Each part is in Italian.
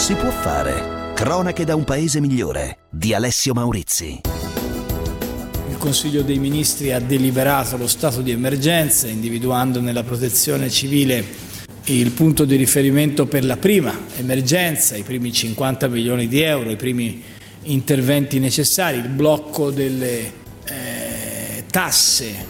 Si può fare. Cronache da un paese migliore di Alessio Maurizi. Il Consiglio dei Ministri ha deliberato lo stato di emergenza, individuando nella protezione civile il punto di riferimento per la prima emergenza, i primi 50 milioni di euro, i primi interventi necessari, il blocco delle tasse.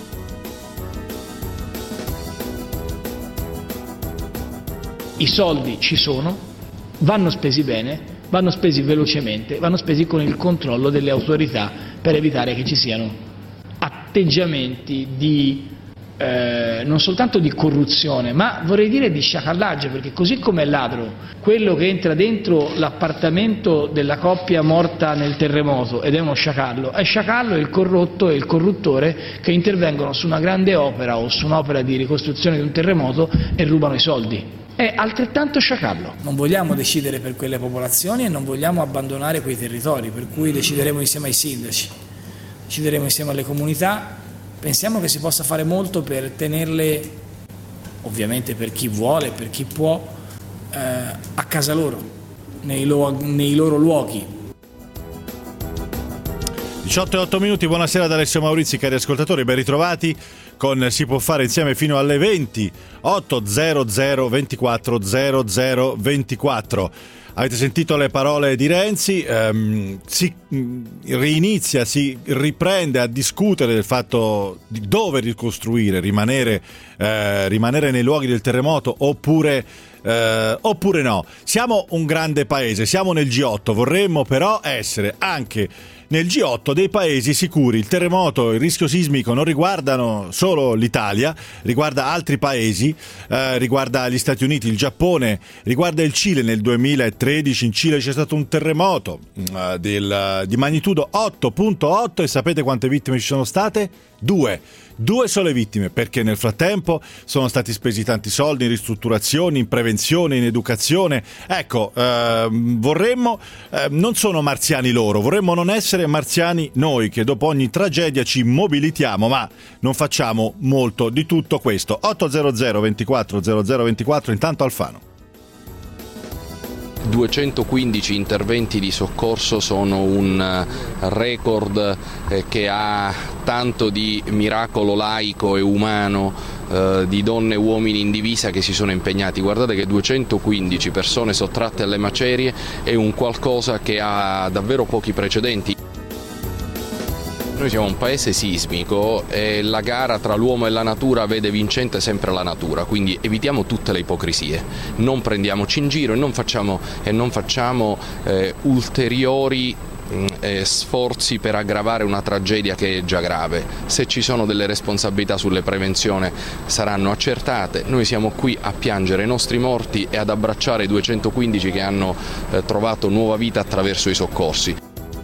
I soldi ci sono, vanno spesi bene, vanno spesi velocemente, vanno spesi con il controllo delle autorità per evitare che ci siano atteggiamenti di non soltanto di corruzione, ma vorrei dire di sciacallaggio, perché così come è ladro quello che entra dentro l'appartamento della coppia morta nel terremoto ed è uno sciacallo, è sciacallo il corrotto e il corruttore che intervengono su una grande opera o su un'opera di ricostruzione di un terremoto e rubano i soldi. È altrettanto sciacallo. Non vogliamo decidere per quelle popolazioni e non vogliamo abbandonare quei territori, per cui decideremo insieme ai sindaci, decideremo insieme alle comunità. Pensiamo che si possa fare molto per tenerle, ovviamente per chi vuole, per chi può, a casa loro, nei loro luoghi. 18:08, buonasera da Alessio Maurizi, cari ascoltatori, ben ritrovati con Si può fare insieme fino alle 20, 800 24 0024. Avete sentito le parole di Renzi, si riprende a discutere del fatto di dove ricostruire, rimanere nei luoghi del terremoto oppure no. Siamo un grande paese, siamo nel G8, vorremmo però essere anche nel G8 dei paesi sicuri. Il terremoto, il rischio sismico non riguardano solo l'Italia, riguarda altri paesi, riguarda gli Stati Uniti, il Giappone, riguarda il Cile. Nel 2013 in Cile c'è stato un terremoto di magnitudo 8.8 e sapete quante vittime ci sono state? Due sole vittime, perché nel frattempo sono stati spesi tanti soldi in ristrutturazioni, in prevenzione, in educazione. Ecco, vorremmo, non sono marziani loro, vorremmo non essere marziani noi, che dopo ogni tragedia ci mobilitiamo, ma non facciamo molto di tutto questo. 800 24 0024, intanto Alfano. 215 interventi di soccorso sono un record che ha tanto di miracolo laico e umano, di donne e uomini in divisa che si sono impegnati. Guardate che 215 persone sottratte alle macerie è un qualcosa che ha davvero pochi precedenti. Noi siamo un paese sismico e la gara tra l'uomo e la natura vede vincente sempre la natura, quindi evitiamo tutte le ipocrisie, non prendiamoci in giro e non facciamo ulteriori sforzi per aggravare una tragedia che è già grave. Se ci sono delle responsabilità sulle prevenzioni saranno accertate. Noi siamo qui a piangere i nostri morti e ad abbracciare i 215 che hanno trovato nuova vita attraverso i soccorsi.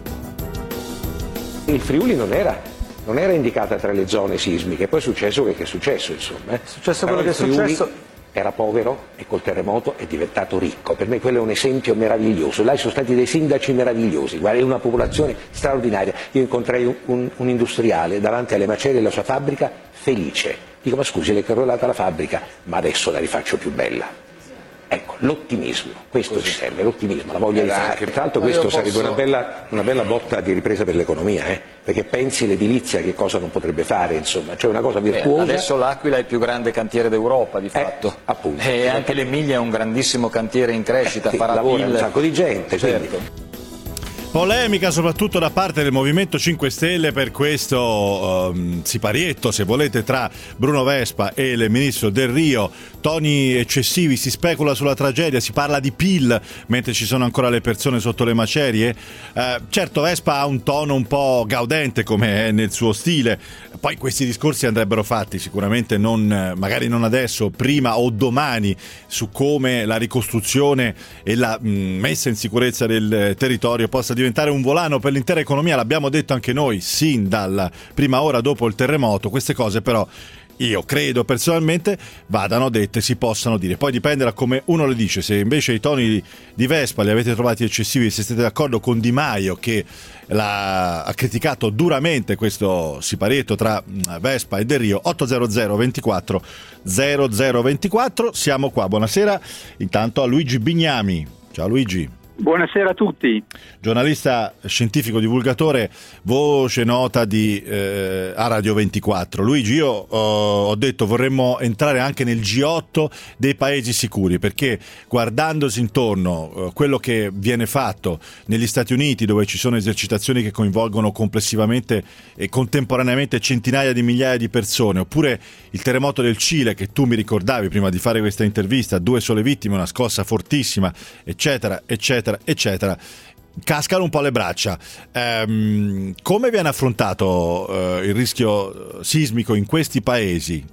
Il Friuli non era indicata tra le zone sismiche, poi è successo quel che è successo, insomma. È successo quello che è successo. Era povero e col terremoto è diventato ricco. Per me quello è un esempio meraviglioso. Là ci sono stati dei sindaci meravigliosi, guarda, è una popolazione straordinaria. Io incontrai un industriale davanti alle macerie della sua fabbrica felice. Dico, ma scusi, le è crollata la fabbrica, ma adesso la rifaccio più bella. Ecco, l'ottimismo, questo ci serve, l'ottimismo, la voglia di fare. Tra l'altro questo sarebbe una bella botta di ripresa per l'economia, perché pensi l'edilizia che cosa non potrebbe fare, insomma, cioè una cosa virtuosa. Adesso l'Aquila è il più grande cantiere d'Europa, di fatto. Appunto. E anche l'Emilia è un grandissimo cantiere in crescita, farà lavora un sacco di gente, certo. Quindi. Polemica soprattutto da parte del Movimento 5 Stelle per questo siparietto, se volete, tra Bruno Vespa e il ministro Del Rio. Toni eccessivi, si specula sulla tragedia, si parla di PIL mentre ci sono ancora le persone sotto le macerie. Certo, Vespa ha un tono un po' gaudente, come è nel suo stile. Poi questi discorsi andrebbero fatti sicuramente magari non adesso, prima o domani, su come la ricostruzione e la messa in sicurezza del territorio possa diventare un volano per l'intera economia. L'abbiamo detto anche noi sin dalla prima ora dopo il terremoto. Queste cose però io credo personalmente vadano dette, si possano dire. Poi dipende da come uno le dice. Se invece i toni di Vespa li avete trovati eccessivi, se siete d'accordo con Di Maio che ha criticato duramente questo siparietto tra Vespa e Del Rio, 800 24 0024. Siamo qua, buonasera intanto a Luigi Bignami. Ciao Luigi. Buonasera a tutti. Giornalista scientifico divulgatore, voce nota di a Radio 24. Luigi, io ho detto vorremmo entrare anche nel G8 dei paesi sicuri, perché guardandosi intorno quello che viene fatto negli Stati Uniti, dove ci sono esercitazioni che coinvolgono complessivamente e contemporaneamente centinaia di migliaia di persone, oppure il terremoto del Cile che tu mi ricordavi prima di fare questa intervista, 2 sole vittime, una scossa fortissima, eccetera eccetera eccetera, cascano un po' le braccia. Come viene affrontato il rischio sismico in questi paesi?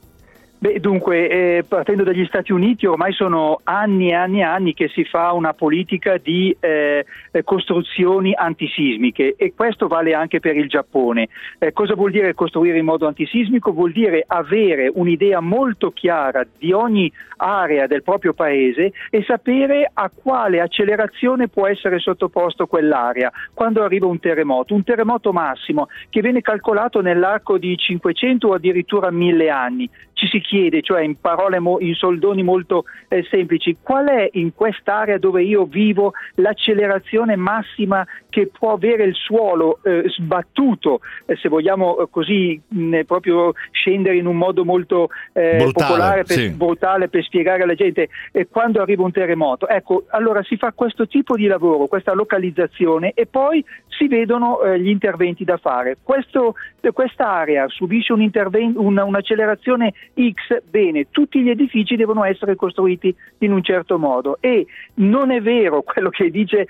Dunque, partendo dagli Stati Uniti, ormai sono anni e anni e anni che si fa una politica di costruzioni antisismiche, e questo vale anche per il Giappone. Cosa vuol dire costruire in modo antisismico? Vuol dire avere un'idea molto chiara di ogni area del proprio paese e sapere a quale accelerazione può essere sottoposto quell'area quando arriva un terremoto massimo che viene calcolato nell'arco di 500 o addirittura 1000 anni. Ci si chiede, cioè in parole, in soldoni molto semplici, qual è in quest'area dove io vivo l'accelerazione massima che può avere il suolo sbattuto, se vogliamo così proprio scendere in un modo molto popolare, brutale, per spiegare alla gente quando arriva un terremoto. Ecco, allora si fa questo tipo di lavoro, questa localizzazione, e poi si vedono gli interventi da fare. Questa area subisce un'accelerazione X, bene, tutti gli edifici devono essere costruiti in un certo modo, e non è vero quello che dice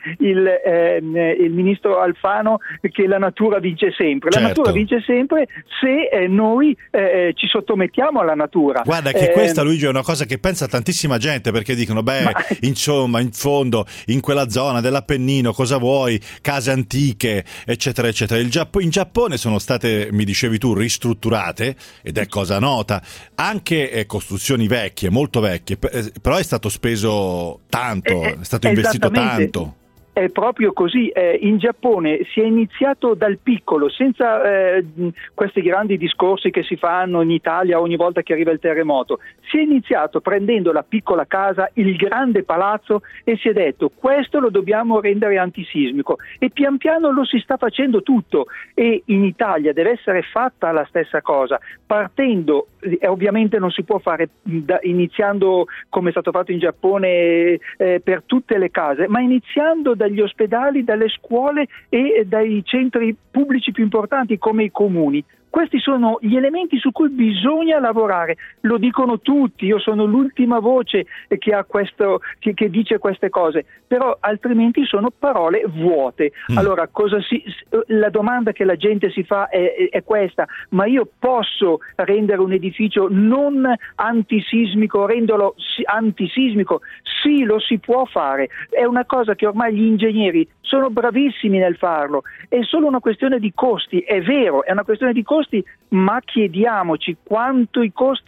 il ministro Alfano, che la natura vince sempre. La natura vince sempre se noi ci sottomettiamo alla natura. Guarda che questa, Luigi, è una cosa che pensa tantissima gente, perché dicono insomma, in fondo in quella zona dell'Appennino cosa vuoi, case antiche eccetera eccetera. In Giappone sono state, mi dicevi tu, ristrutturate, ed è cosa nota, anche costruzioni vecchie, molto vecchie, però è stato speso tanto, è stato investito tanto. È proprio così. In Giappone si è iniziato dal piccolo, senza questi grandi discorsi che si fanno in Italia ogni volta che arriva il terremoto. Si è iniziato prendendo la piccola casa, il grande palazzo, e si è detto questo lo dobbiamo rendere antisismico, e pian piano lo si sta facendo tutto, e in Italia deve essere fatta la stessa cosa, partendo, ovviamente non si può fare iniziando come è stato fatto in Giappone per tutte le case, ma iniziando dagli ospedali, dalle scuole e dai centri pubblici più importanti come i comuni. Questi sono gli elementi su cui bisogna lavorare, lo dicono tutti, io sono l'ultima voce che ha che dice queste cose, però altrimenti sono parole vuote. Allora la domanda che la gente si fa è questa: ma io posso rendere un edificio non antisismico, renderlo antisismico? Sì, lo si può fare, è una cosa che ormai gli ingegneri sono bravissimi nel farlo, è solo una questione di costi, è vero, è una questione di costi, ma chiediamoci quanto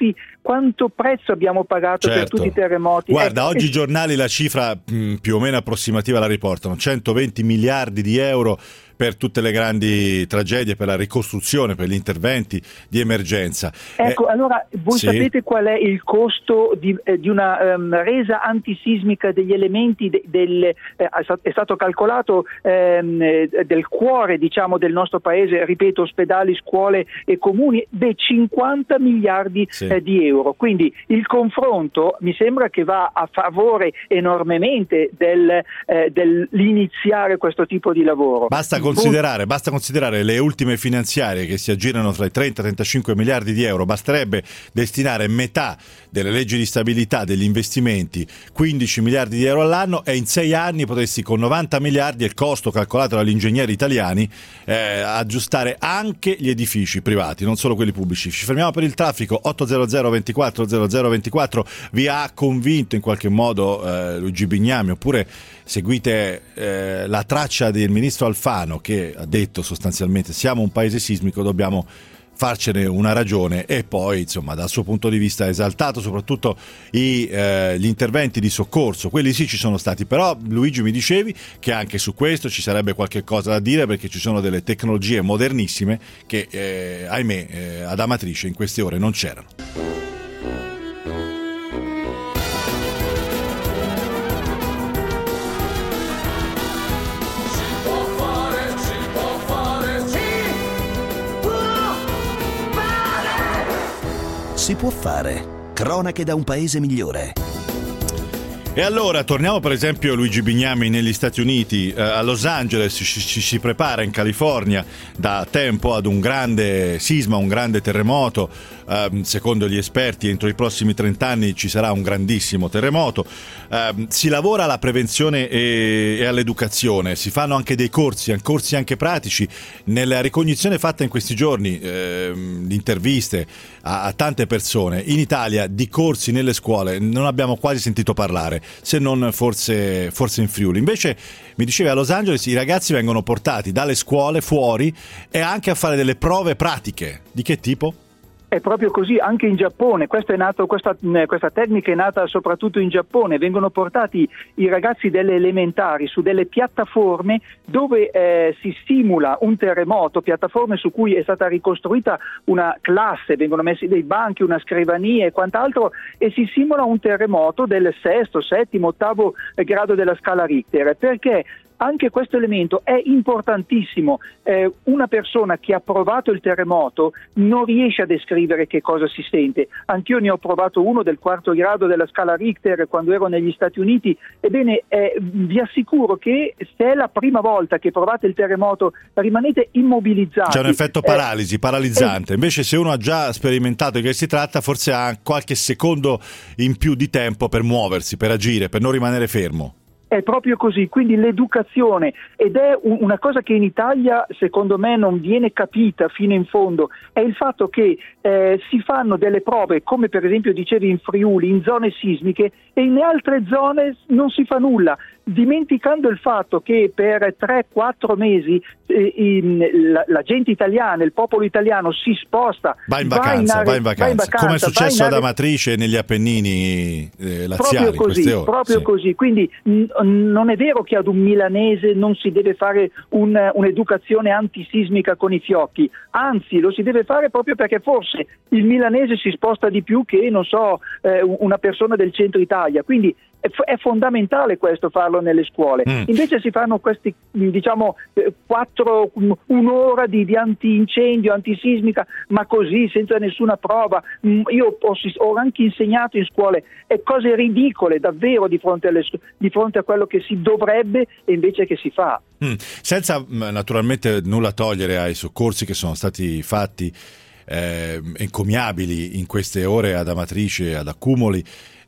prezzo abbiamo pagato per tutti i terremoti. Guarda, oggi i giornali la cifra più o meno approssimativa la riportano, 120 miliardi di euro per tutte le grandi tragedie, per la ricostruzione, per gli interventi di emergenza. Ecco, allora voi sapete qual è il costo di una resa antisismica degli elementi è stato calcolato del cuore, diciamo, del nostro paese, ripeto, ospedali, scuole e comuni, 50 miliardi di euro. Quindi il confronto mi sembra che va a favore enormemente dell'iniziare questo tipo di lavoro. Basta considerare le ultime finanziarie che si aggirano tra i 30 e 35 miliardi di euro. Basterebbe destinare metà delle leggi di stabilità, degli investimenti, 15 miliardi di euro all'anno, e in 6 anni potresti, con 90 miliardi, il costo calcolato dagli ingegneri italiani, aggiustare anche gli edifici privati, non solo quelli pubblici. Ci fermiamo per il traffico. 800 24 0024 vi ha convinto in qualche modo Luigi Bignami, oppure seguite la traccia del ministro Alfano, che ha detto sostanzialmente siamo un paese sismico, dobbiamo farcene una ragione, e poi insomma dal suo punto di vista ha esaltato soprattutto gli interventi di soccorso, quelli sì ci sono stati, però Luigi mi dicevi che anche su questo ci sarebbe qualche cosa da dire, perché ci sono delle tecnologie modernissime che ahimè ad Amatrice in queste ore non c'erano. si può fare. Cronache da un paese migliore. E allora torniamo per esempio Luigi Bignami negli Stati Uniti. A Los Angeles ci si prepara in California da tempo ad un grande sisma, un grande terremoto. Secondo gli esperti entro i prossimi 30 anni ci sarà un grandissimo terremoto. Si lavora alla prevenzione e all'educazione, si fanno anche dei corsi anche pratici. Nella ricognizione fatta in questi giorni di interviste a tante persone in Italia di corsi nelle scuole non abbiamo quasi sentito parlare, se non forse in Friuli. Invece mi dicevi a Los Angeles i ragazzi vengono portati dalle scuole fuori e anche a fare delle prove pratiche. Di che tipo? È proprio così anche in Giappone. Questa tecnica è nata soprattutto in Giappone. Vengono portati i ragazzi delle elementari su delle piattaforme dove si simula un terremoto, piattaforme su cui è stata ricostruita una classe, vengono messi dei banchi, una scrivania e quant'altro, e si simula un terremoto del 6º, 7º, 8º grado della scala Richter. Perché anche questo elemento è importantissimo. Una persona che ha provato il terremoto non riesce a descrivere che cosa si sente. Anch'io ne ho provato uno del 4º grado della scala Richter quando ero negli Stati Uniti. Ebbene, vi assicuro che se è la prima volta che provate il terremoto rimanete immobilizzati. C'è un effetto paralizzante. Invece se uno ha già sperimentato di che si tratta, forse ha qualche secondo in più di tempo per muoversi, per agire, per non rimanere fermo. È proprio così, quindi l'educazione, ed è una cosa che in Italia secondo me non viene capita fino in fondo, è il fatto che si fanno delle prove, come per esempio dicevi in Friuli, in zone sismiche, e in altre zone non si fa nulla, dimenticando il fatto che per 3-4 mesi la gente italiana, il popolo italiano si sposta, va in vacanza, come è successo ad Amatrice negli Appennini laziali. Proprio così, quindi non è vero che ad un milanese non si deve fare un'educazione antisismica con i fiocchi, anzi lo si deve fare proprio perché forse il milanese si sposta di più che, non so, una persona del centro Italia, quindi è fondamentale questo, farlo nelle scuole. Invece si fanno questi, un'ora di antincendio, antisismica, ma così, senza nessuna prova. Io ho anche insegnato in scuole cose ridicole davvero di fronte a quello che si dovrebbe e invece che si fa. Senza naturalmente nulla togliere ai soccorsi che sono stati fatti encomiabili in queste ore ad Amatrice, ad Accumoli,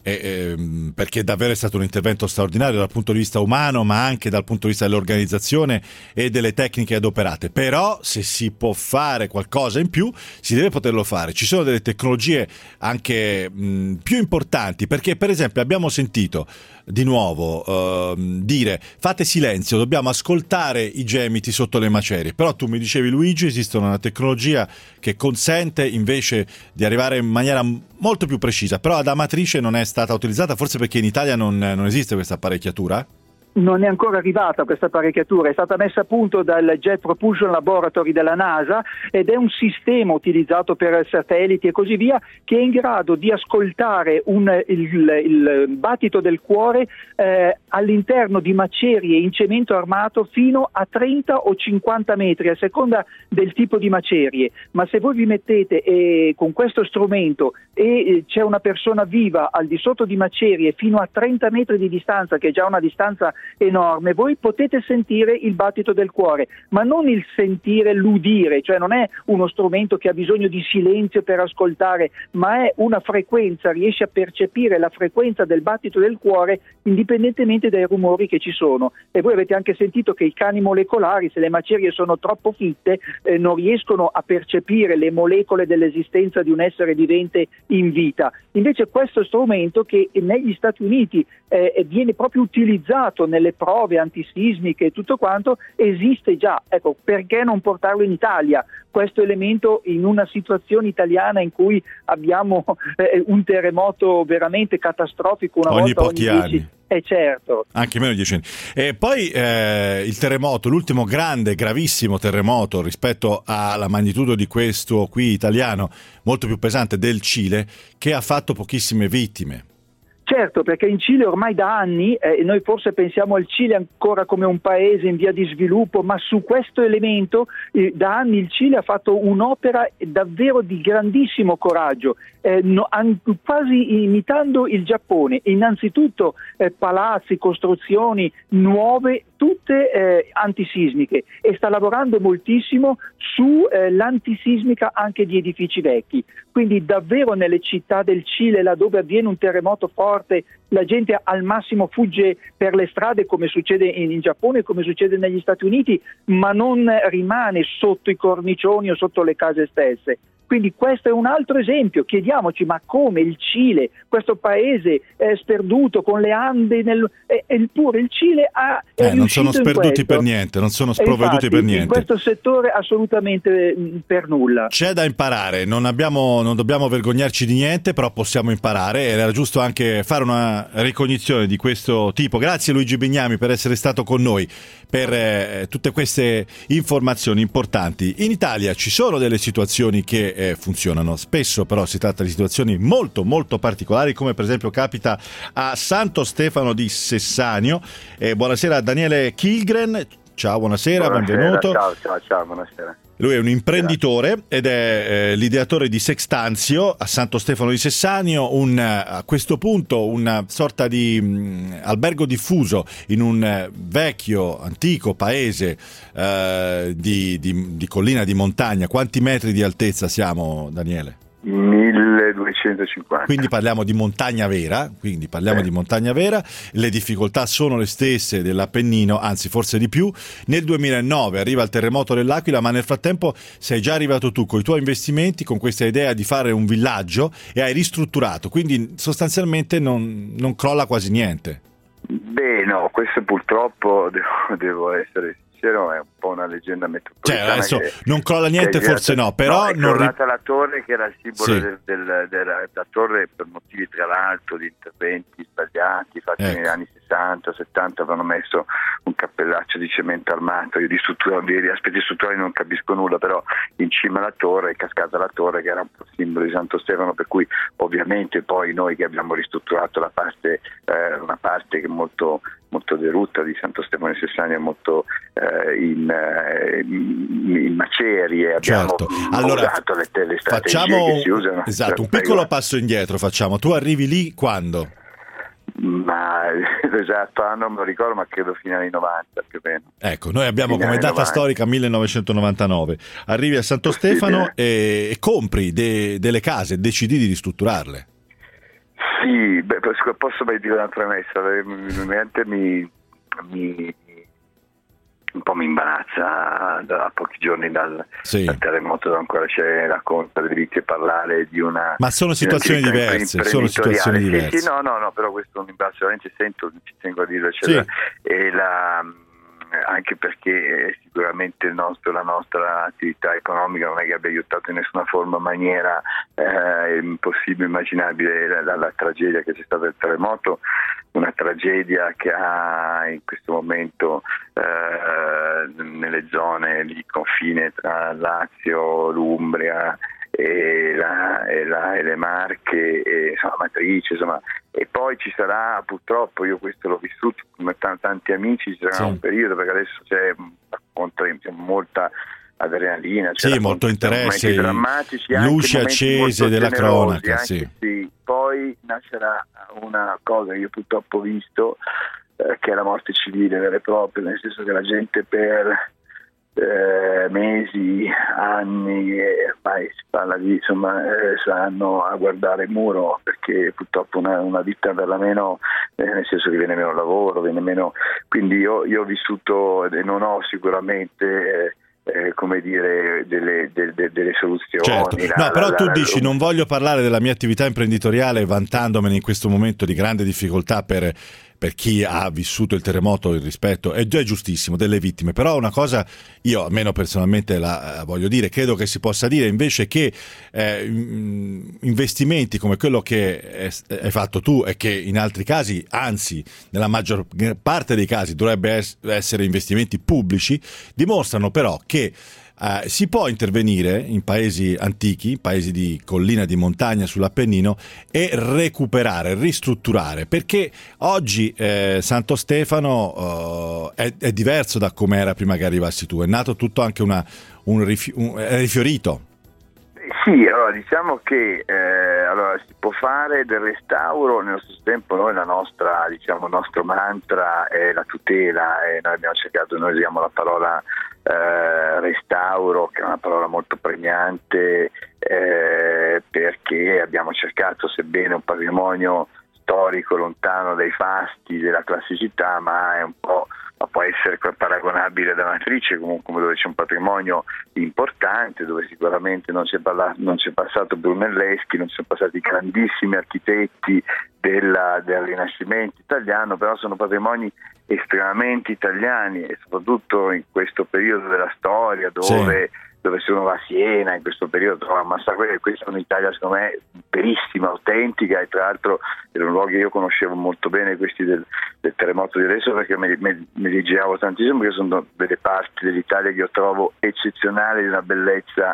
perché davvero è stato un intervento straordinario dal punto di vista umano, ma anche dal punto di vista dell'organizzazione e delle tecniche adoperate. Però se si può fare qualcosa in più si deve poterlo fare. Ci sono delle tecnologie anche più importanti, perché per esempio abbiamo sentito di nuovo dire fate silenzio, dobbiamo ascoltare i gemiti sotto le macerie. Però tu mi dicevi, Luigi, esiste una tecnologia che consente invece di arrivare in maniera molto più precisa, però ad Amatrice non è stata utilizzata, forse perché in Italia non esiste questa apparecchiatura? Non è ancora arrivata questa apparecchiatura, è stata messa a punto dal Jet Propulsion Laboratory della NASA ed è un sistema utilizzato per satelliti e così via che è in grado di ascoltare il battito del cuore all'interno di macerie in cemento armato fino a 30 o 50 metri a seconda del tipo di macerie. Ma se voi vi mettete con questo strumento e c'è una persona viva al di sotto di macerie fino a 30 metri di distanza, che è già una distanza enorme, voi potete sentire il battito del cuore, ma non il sentire, l'udire, cioè non è uno strumento che ha bisogno di silenzio per ascoltare, ma è una frequenza, riesce a percepire la frequenza del battito del cuore indipendentemente dai rumori che ci sono. E voi avete anche sentito che i cani molecolari, se le macerie sono troppo fitte, non riescono a percepire le molecole dell'esistenza di un essere vivente in vita. Invece questo strumento, che negli Stati Uniti viene proprio utilizzato nelle prove antisismiche e tutto quanto, esiste già. Ecco, perché non portarlo in Italia? Questo elemento in una situazione italiana in cui abbiamo un terremoto veramente catastrofico ogni pochi anni. Certo. Anche meno di 10 anni. E poi il terremoto, l'ultimo grande, gravissimo terremoto rispetto alla magnitudo di questo qui italiano, molto più pesante, del Cile, che ha fatto pochissime vittime. Certo, perché in Cile ormai da anni, noi forse pensiamo al Cile ancora come un paese in via di sviluppo, ma su questo elemento da anni il Cile ha fatto un'opera davvero di grandissimo coraggio, quasi imitando il Giappone. Innanzitutto palazzi, costruzioni nuove, tutte antisismiche, e sta lavorando moltissimo su l'antisismica anche di edifici vecchi. Quindi davvero nelle città del Cile, laddove avviene un terremoto forte, la gente al massimo fugge per le strade, come succede in Giappone, come succede negli Stati Uniti, ma non rimane sotto i cornicioni o sotto le case stesse. Quindi questo è un altro esempio. Chiediamoci, ma come il Cile, questo paese sperduto con le Ande, eppure il Cile è non sono sperduti per niente, non sono sprovveduti per niente. In questo settore assolutamente per nulla. C'è da imparare, non dobbiamo vergognarci di niente, però possiamo imparare, ed era giusto anche fare una ricognizione di questo tipo. Grazie Luigi Bignami per essere stato con noi, per tutte queste informazioni importanti. In Italia ci sono delle situazioni che funzionano, spesso però si tratta di situazioni molto molto particolari, come per esempio capita a Santo Stefano di Sessanio. Buonasera a Daniele Kilgren. Ciao, buonasera, benvenuto. Ciao, buonasera. Lui è un imprenditore ed è l'ideatore di Sextanzio a Santo Stefano di Sessanio, a questo punto una sorta di albergo diffuso in un vecchio, antico paese di collina di montagna. Quanti metri di altezza siamo, Daniele? 1250. Quindi parliamo di montagna vera, le difficoltà sono le stesse dell'Appennino, anzi forse di più. Nel 2009 arriva il terremoto dell'Aquila, ma nel frattempo sei già arrivato tu con i tuoi investimenti, con questa idea di fare un villaggio, e hai ristrutturato, quindi sostanzialmente non crolla quasi niente. Beh, no, questo purtroppo devo essere sincero, è un po' una leggenda metropolitana. Cioè, adesso non crolla niente, forse no, però è crollata la torre, che era il simbolo della torre, per motivi tra l'altro di interventi sbagliati fatti negli anni 60, 70, avevano messo un cappellaccio di cemento armato. Io di aspetti strutturali non capisco nulla, però in cima alla torre è cascata la torre, che era un po' il simbolo di Santo Stefano, per cui ovviamente poi noi che abbiamo ristrutturato una parte che è molto derutta di Santo Stefano di Sessanio, è molto in macerie, abbiamo usato le strategie che si usano. Esatto, un piccolo passo indietro facciamo. Tu arrivi lì quando? Ma l'esatto anno non me lo ricordo, ma credo fine anni 90 più o meno. Ecco, noi abbiamo come data storica 1999. Arrivi a Santo Stefano e compri delle case, decidi di ristrutturarle. Sì, posso mai dire una premessa? Un po' mi imbarazza da pochi giorni dal terremoto, ancora c'è la conta delitto, parlare di una... Ma sono situazioni diverse, Sì, no, però questo mi imbarazza, veramente ci tengo a dirlo, e anche perché sicuramente la nostra attività economica non è che abbia aiutato in nessuna forma o maniera impossibile, immaginabile la tragedia che c'è stata il terremoto, una tragedia che ha in questo momento nelle zone di confine tra Lazio, l'Umbria e le Marche, e Matrice, insomma. E poi ci sarà, purtroppo, io questo l'ho vissuto come tanti amici, ci sarà un periodo, perché adesso c'è molta adrenalina, molto interesse, drammatici, luci accese della cronaca, sì. Poi nascerà una cosa che io purtroppo ho visto, che è la morte civile vera e propria, nel senso che la gente per mesi, anni, ormai si parla di saranno a guardare il muro, perché purtroppo una vita verrà meno, nel senso che viene meno lavoro, viene meno, quindi io ho vissuto e non ho sicuramente come dire delle soluzioni. Certo. Però tu dici non voglio parlare della mia attività imprenditoriale vantandomene in questo momento di grande difficoltà per chi ha vissuto il terremoto, il rispetto è già giustissimo delle vittime, però una cosa io almeno personalmente la voglio dire, credo che si possa dire invece che investimenti come quello che hai fatto tu, e che in altri casi, anzi nella maggior parte dei casi dovrebbe essere investimenti pubblici, dimostrano però che si può intervenire in paesi antichi, paesi di collina, di montagna, sull'Appennino, e recuperare, ristrutturare, perché oggi Santo Stefano è diverso da come era prima che arrivassi tu, è nato tutto anche è rifiorito. Sì, allora diciamo che si può fare del restauro. Nello stesso tempo noi il nostro mantra è la tutela, e noi usiamo la parola restauro, che è una parola molto pregnante, perché abbiamo cercato, sebbene un patrimonio storico lontano dai fasti della classicità, ma è un po', ma può essere paragonabile ad Amatrice, comunque dove c'è un patrimonio importante, dove sicuramente non c'è passato Brunelleschi, non ci sono passati grandissimi architetti del Rinascimento italiano, però sono patrimoni estremamente italiani, e soprattutto in questo periodo della storia dove se uno va a Siena in questo periodo trova massacre. Questa è un'Italia secondo me verissima, autentica, e tra l'altro erano luoghi che io conoscevo molto bene, questi del terremoto di adesso, perché me li giravo tantissimo, perché sono delle parti dell'Italia che io trovo eccezionali, di una bellezza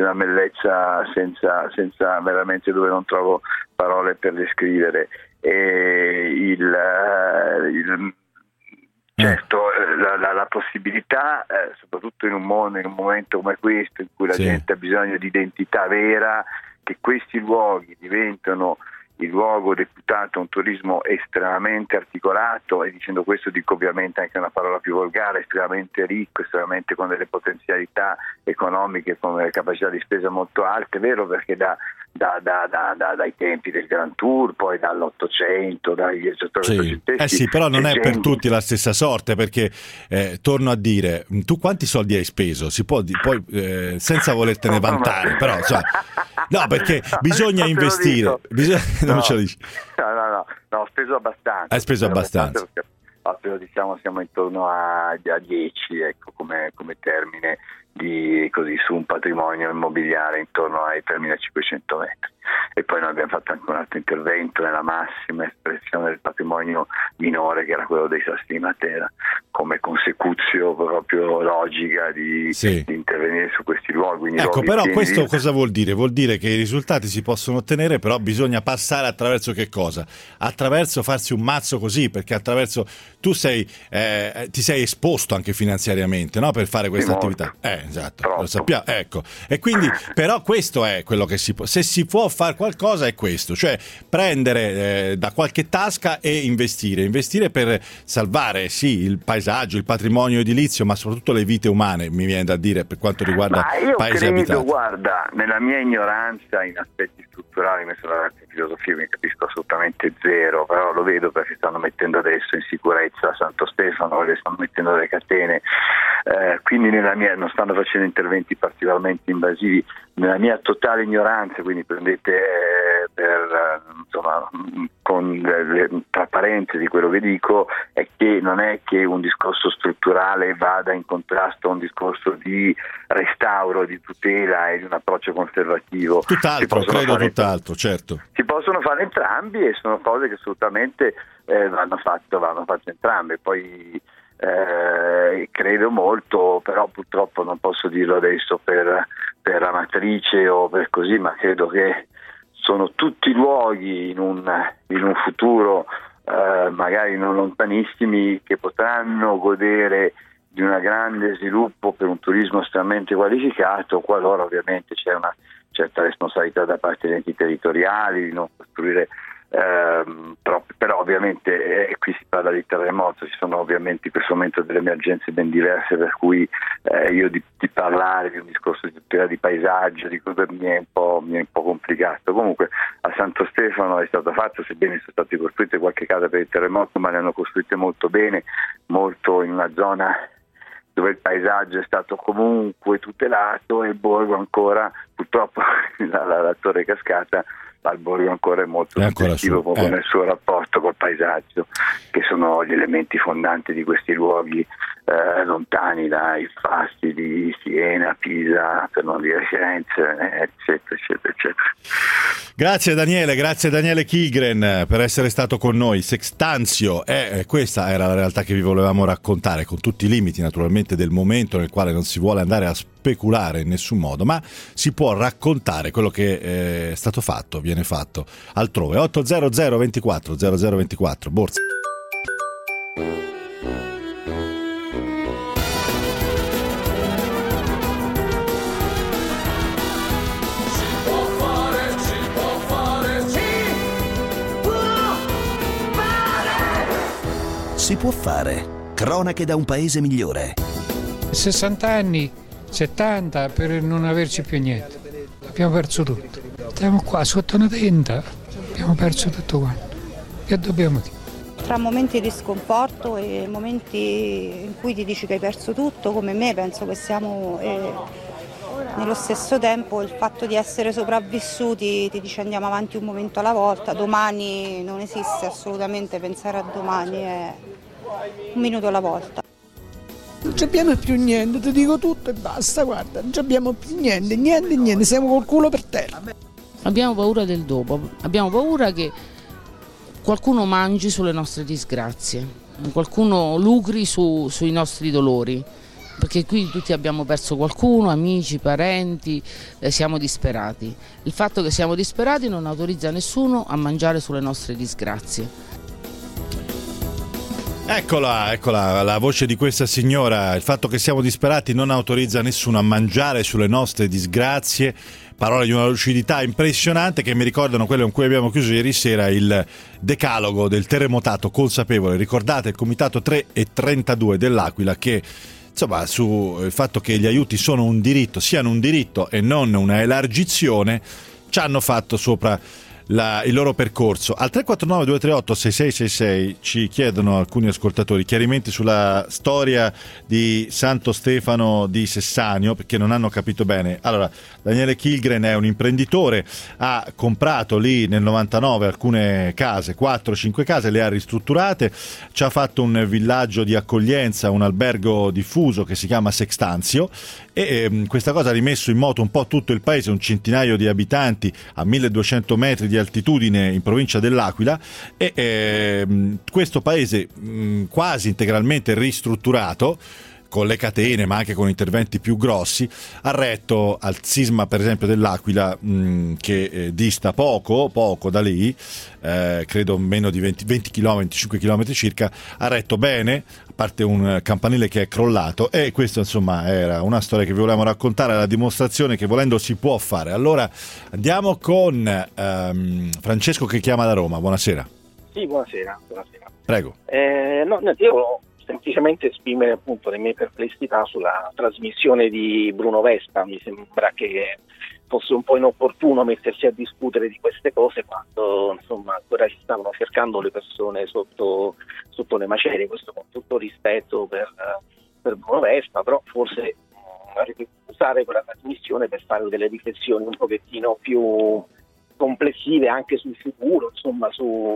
senza veramente, dove non trovo parole per descrivere. Certo, la possibilità, soprattutto in un momento come questo, in cui la gente ha bisogno di identità vera, che questi luoghi diventano il luogo deputato a un turismo estremamente articolato, e dicendo questo dico ovviamente anche una parola più volgare, estremamente ricco, estremamente con delle potenzialità economiche, con delle capacità di spesa molto alte, vero, perché dai tempi del Grand Tour, poi dall'800, dai viaggiatori sì, però non è per tutti la stessa sorte, perché torno a dire, tu quanti soldi hai speso? Si può poi senza volertene vantare, però no, perché bisogna investire. No, ho speso abbastanza. Hai speso abbastanza. Però diciamo siamo intorno a 10, ecco, come termine su un patrimonio immobiliare intorno ai 3.500 metri. E poi noi abbiamo fatto anche un altro intervento nella massima espressione del patrimonio minore, che era quello dei Sassi di Matera, come consecuzio proprio logica di intervenire su questi luoghi. Ecco, però questo cosa vuol dire? Vuol dire che i risultati si possono ottenere, però bisogna passare attraverso che cosa? Attraverso farsi un mazzo così, perché attraverso tu ti sei esposto anche finanziariamente, no? Per fare questa attività. Esatto, lo sappiamo. Ecco. E quindi, però questo è quello che si può. Se si può fare qualcosa è questo, cioè prendere da qualche tasca e investire per salvare il paesaggio, il patrimonio edilizio, ma soprattutto le vite umane, mi viene da dire, per quanto riguarda paesi abitati. Guarda, nella mia ignoranza in aspetti strutturali, messo la filosofia mi capisco assolutamente zero, però lo vedo perché stanno mettendo adesso in sicurezza Santo Stefano, le stanno mettendo le catene, quindi non stanno facendo interventi particolarmente invasivi. Nella mia totale ignoranza, quindi prendete con tra parentesi quello che dico, è che non è che un discorso strutturale vada in contrasto a un discorso di restauro, di tutela e di un approccio conservativo. Tutt'altro, certo. Si possono fare entrambi, e sono cose che assolutamente vanno fatte entrambe. Poi credo molto, però purtroppo non posso dirlo adesso per Amatrice o per così, ma credo che sono tutti luoghi in un futuro magari non lontanissimi, che potranno godere di un grande sviluppo per un turismo estremamente qualificato, qualora ovviamente c'è una certa responsabilità da parte degli enti territoriali di non costruire però ovviamente qui si parla di terremoto, ci sono ovviamente in questo momento delle emergenze ben diverse, per cui io di parlare di un discorso di tutela di paesaggio mi è un po' complicato. Comunque a Santo Stefano è stato fatto, sebbene sono state costruite qualche casa per il terremoto, ma le hanno costruite molto bene, molto in una zona dove il paesaggio è stato comunque tutelato, e il borgo ancora, purtroppo la torre cascata, al borgo ancora è molto positivo proprio nel suo rapporto col paesaggio, che sono gli elementi fondanti di questi luoghi lontani dai fasti di Siena, Pisa, per non dire Firenze, eccetera. Grazie Daniele Kilgren per essere stato con noi. Sextanzio, questa era la realtà che vi volevamo raccontare, con tutti i limiti naturalmente del momento nel quale non si vuole andare a speculare in nessun modo, ma si può raccontare quello che è stato fatto, viene fatto altrove. 800 24 0024 Borsa. Si può fare. Cronache da un paese migliore. 60 anni, 70 per non averci più niente. Abbiamo perso tutto. Stiamo qua sotto una tenda, abbiamo perso tutto quanto. Che dobbiamo dire? Tra momenti di sconforto e momenti in cui ti dici che hai perso tutto, come me penso che siamo nello stesso tempo. Il fatto di essere sopravvissuti ti dice andiamo avanti un momento alla volta, domani non esiste assolutamente, pensare a domani è un minuto alla volta. Non abbiamo più niente, ti dico tutto e basta, guarda, non abbiamo più niente, siamo col culo per terra. Abbiamo paura del dopo, abbiamo paura che qualcuno mangi sulle nostre disgrazie, qualcuno lucri sui nostri dolori, perché qui tutti abbiamo perso qualcuno, amici, parenti, siamo disperati. Il fatto che siamo disperati non autorizza nessuno a mangiare sulle nostre disgrazie. Eccola, la voce di questa signora. Il fatto che siamo disperati non autorizza nessuno a mangiare sulle nostre disgrazie. Parole di una lucidità impressionante che mi ricordano quelle con cui abbiamo chiuso ieri sera il decalogo del terremotato consapevole. Ricordate il comitato 3 e 32 dell'Aquila che, insomma, sul fatto che gli aiuti siano un diritto e non una elargizione, ci hanno fatto sopra il loro percorso. Al 349 238 6666 ci chiedono alcuni ascoltatori chiarimenti sulla storia di Santo Stefano di Sessanio, perché non hanno capito bene. Allora, Daniele Kilgren è un imprenditore, ha comprato lì nel 99 alcune case, 4-5 case, le ha ristrutturate, ci ha fatto un villaggio di accoglienza, un albergo diffuso che si chiama Sextanzio, e questa cosa ha rimesso in moto un po' tutto il paese, un centinaio di abitanti a 1200 metri di altitudine in provincia dell'Aquila, e questo paese quasi integralmente ristrutturato con le catene ma anche con interventi più grossi, ha retto al sisma per esempio dell'Aquila, che dista poco da lì, credo meno di 20 km, 25 km circa, ha retto bene, a parte un campanile che è crollato, e questo insomma era una storia che vi volevamo raccontare, la dimostrazione che volendo si può fare. Allora andiamo con Francesco che chiama da Roma. Buonasera. Sì, buonasera. Prego. Io semplicemente esprimere appunto le mie perplessità sulla trasmissione di Bruno Vespa. Mi sembra che fosse un po' inopportuno mettersi a discutere di queste cose quando insomma ancora si stavano cercando le persone sotto le macerie. Questo con tutto rispetto per Bruno Vespa, però forse usare quella trasmissione per fare delle riflessioni un pochettino più complessive anche sul futuro, insomma su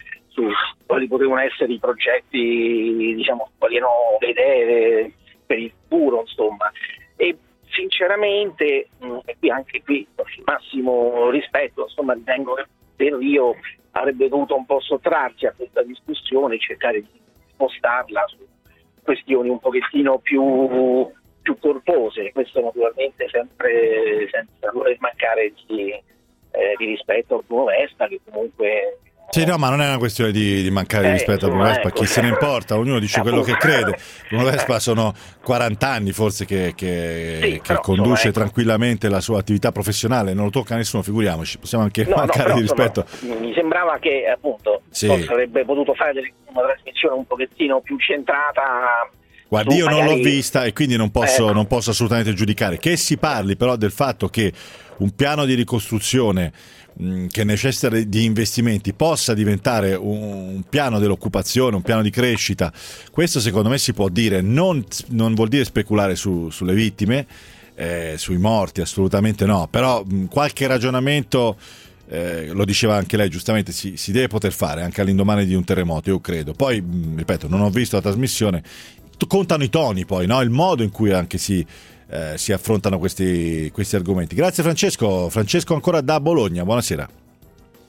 quali potevano essere i progetti, diciamo, quali erano le idee per il futuro, insomma. E sinceramente, e anche qui con il massimo rispetto, insomma, ritengo che per io avrebbe dovuto un po' sottrarsi a questa discussione e cercare di spostarla su questioni un pochettino più corpose. Questo naturalmente sempre senza voler mancare di rispetto a Bruno Vespa, che comunque... Sì, no, ma non è una questione di mancare di rispetto a Bruno Vespa, chi se ne importa, ognuno dice quello che crede. Bruno Vespa sono 40 anni forse che però, conduce tranquillamente la sua attività professionale, non lo tocca nessuno, figuriamoci, possiamo anche mancare di rispetto. Mi sembrava che appunto avrebbe potuto fare una trasmissione un pochettino più centrata. Guardi, io non l'ho vista e quindi non posso assolutamente giudicare. Che si parli però del fatto che un piano di ricostruzione che necessita di investimenti possa diventare un piano dell'occupazione, un piano di crescita, questo secondo me si può dire, non vuol dire speculare sulle vittime, sui morti, assolutamente no, però qualche ragionamento, lo diceva anche lei giustamente, si deve poter fare anche all'indomani di un terremoto, io credo. Poi ripeto, non ho visto la trasmissione, contano i toni poi, no? Il modo in cui anche si affrontano questi argomenti. Grazie Francesco ancora da Bologna, buonasera.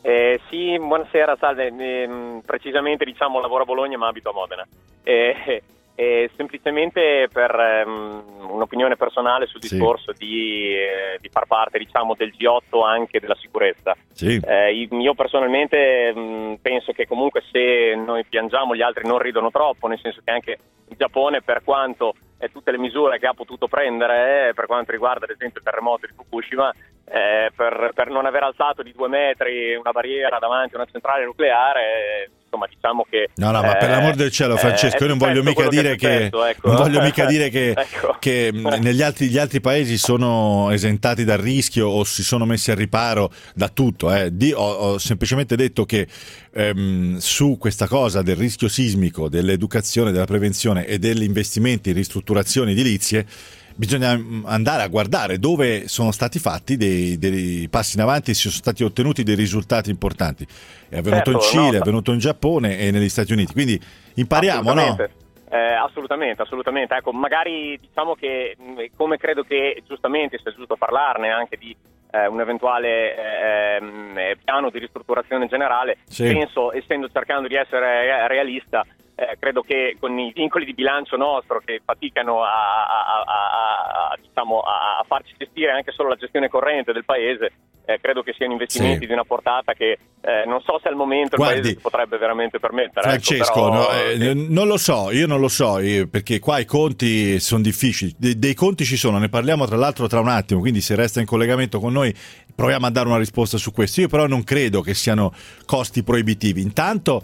Sì, buonasera, salve. Precisamente lavoro a Bologna ma abito a Modena. Semplicemente per un'opinione personale sul discorso di far parte del G8 anche della sicurezza. Sì. Io personalmente penso che comunque se noi piangiamo gli altri non ridono troppo, nel senso che anche il Giappone, per quanto tutte le misure che ha potuto prendere per quanto riguarda ad esempio il terremoto di Fukushima, per non aver alzato di 2 metri una barriera davanti a una centrale nucleare, insomma diciamo che ma per l'amor del cielo, Francesco, io non voglio mica dire che non voglio mica dire che gli altri paesi sono esentati dal rischio o si sono messi al riparo da tutto, ho semplicemente detto che su questa cosa del rischio sismico, dell'educazione, della prevenzione e degli investimenti in ristrutturazioni edilizie bisogna andare a guardare dove sono stati fatti dei passi in avanti, si sono stati ottenuti dei risultati importanti. È avvenuto in Cile, è avvenuto in Giappone e negli Stati Uniti, quindi impariamo, assolutamente. Ecco, magari diciamo che, come credo che giustamente sia giusto parlarne anche di un eventuale piano di ristrutturazione generale, penso, cercando di essere realista, credo che con i vincoli di bilancio nostro che faticano a farci gestire anche solo la gestione corrente del paese, credo che siano investimenti di una portata che non so se al momento il paese si potrebbe veramente permettere. Francesco, non lo so, perché qua i conti sono difficili, dei conti ci sono, ne parliamo tra l'altro tra un attimo, quindi se resta in collegamento con noi proviamo a dare una risposta su questo. Io però non credo che siano costi proibitivi. Intanto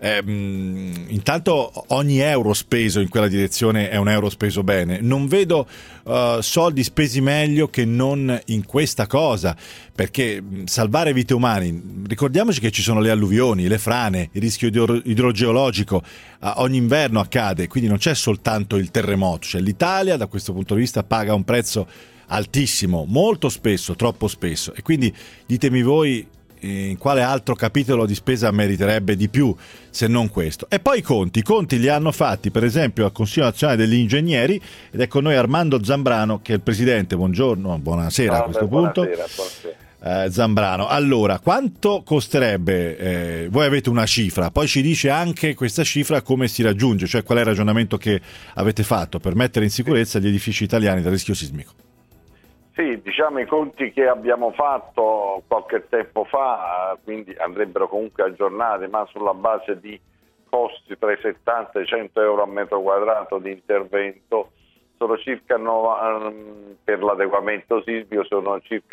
ogni euro speso in quella direzione è un euro speso bene. Non vedo soldi spesi meglio che non in questa cosa, perché salvare vite umane, ricordiamoci che ci sono le alluvioni, le frane, il rischio idrogeologico, ogni inverno accade, quindi non c'è soltanto il terremoto, cioè l'Italia da questo punto di vista paga un prezzo altissimo, molto spesso, troppo spesso, e quindi ditemi voi in quale altro capitolo di spesa meriterebbe di più se non questo. E poi i conti li hanno fatti per esempio al Consiglio Nazionale degli Ingegneri, ed è con noi Armando Zambrano che è il presidente. Buonasera a questo punto. Buonasera. Zambrano, allora quanto costerebbe, voi avete una cifra, poi ci dice anche questa cifra come si raggiunge, cioè qual è il ragionamento che avete fatto per mettere in sicurezza gli edifici italiani dal rischio sismico? Sì, diciamo i conti che abbiamo fatto qualche tempo fa, quindi andrebbero comunque aggiornati, ma sulla base di costi tra i 70 e i 100 euro a metro quadrato di intervento, sono circa per l'adeguamento sismico sono circa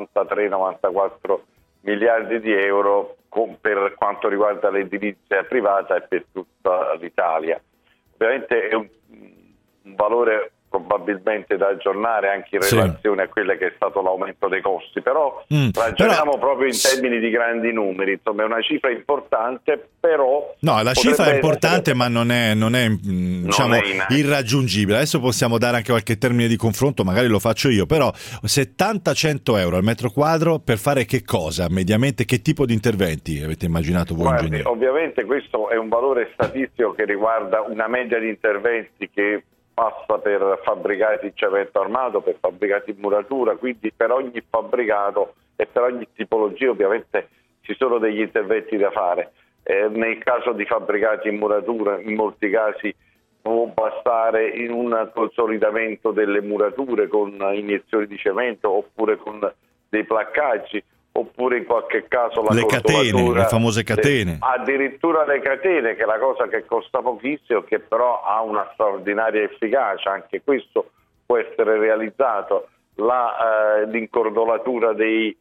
93-94 miliardi di euro per quanto riguarda l'edilizia privata e per tutta l'Italia. Ovviamente è un valore probabilmente da aggiornare anche in relazione a quello che è stato l'aumento dei costi, però ragioniamo proprio in termini di grandi numeri, insomma è una cifra importante, però la cifra è importante ma non è irraggiungibile. Adesso possiamo dare anche qualche termine di confronto, magari lo faccio io, però 70-100 euro al metro quadro per fare che cosa? Mediamente che tipo di interventi avete immaginato voi? Ingegneri? Ovviamente questo è un valore statistico che riguarda una media di interventi che passa per fabbricati in cemento armato, per fabbricati in muratura, quindi per ogni fabbricato e per ogni tipologia ovviamente ci sono degli interventi da fare. Nel caso di fabbricati in muratura, in molti casi può bastare in un consolidamento delle murature con iniezioni di cemento oppure con dei placcaggi, oppure in qualche caso le catene, le famose catene. Addirittura le catene, che è la cosa che costa pochissimo, che però ha una straordinaria efficacia, anche questo può essere realizzato. L'incordolatura dei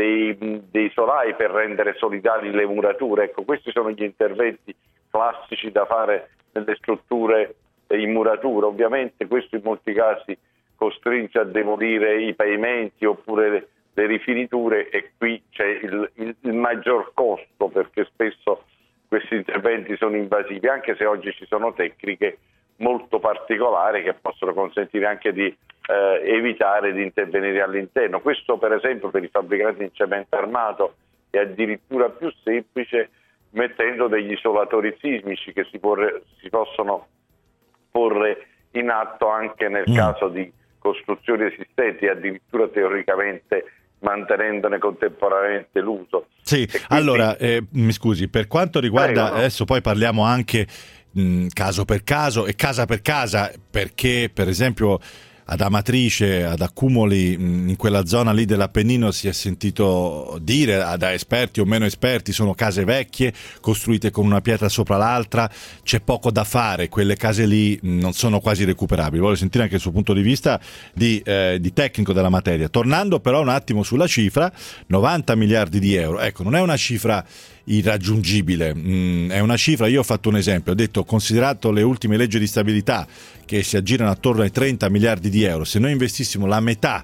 solai per rendere solidali le murature, ecco, questi sono gli interventi classici da fare nelle strutture in muratura. Ovviamente questo in molti casi costringe a demolire i pavimenti oppure le rifiniture, e qui c'è il maggior costo, perché spesso questi interventi sono invasivi, anche se oggi ci sono tecniche molto particolari che possono consentire anche di evitare di intervenire all'interno. Questo per esempio per i fabbricati in cemento armato è addirittura più semplice, mettendo degli isolatori sismici che si possono porre in atto anche nel caso di costruzioni esistenti, addirittura teoricamente mantenendone contemporaneamente l'uso. Sì, quindi... allora, mi scusi, per quanto riguarda, Prego, no? adesso poi parliamo anche caso per caso e casa per casa, perché per esempio ad Amatrice, ad Accumoli, in quella zona lì dell'Appennino si è sentito dire da esperti o meno esperti, sono case vecchie, costruite con una pietra sopra l'altra, c'è poco da fare, quelle case lì non sono quasi recuperabili. Voglio sentire anche il suo punto di vista di tecnico della materia. Tornando però un attimo sulla cifra, 90 miliardi di euro, ecco, non è una cifra irraggiungibile, è una cifra, io ho fatto un esempio, ho detto, considerato le ultime leggi di stabilità che si aggirano attorno ai 30 miliardi di euro, se noi investissimo la metà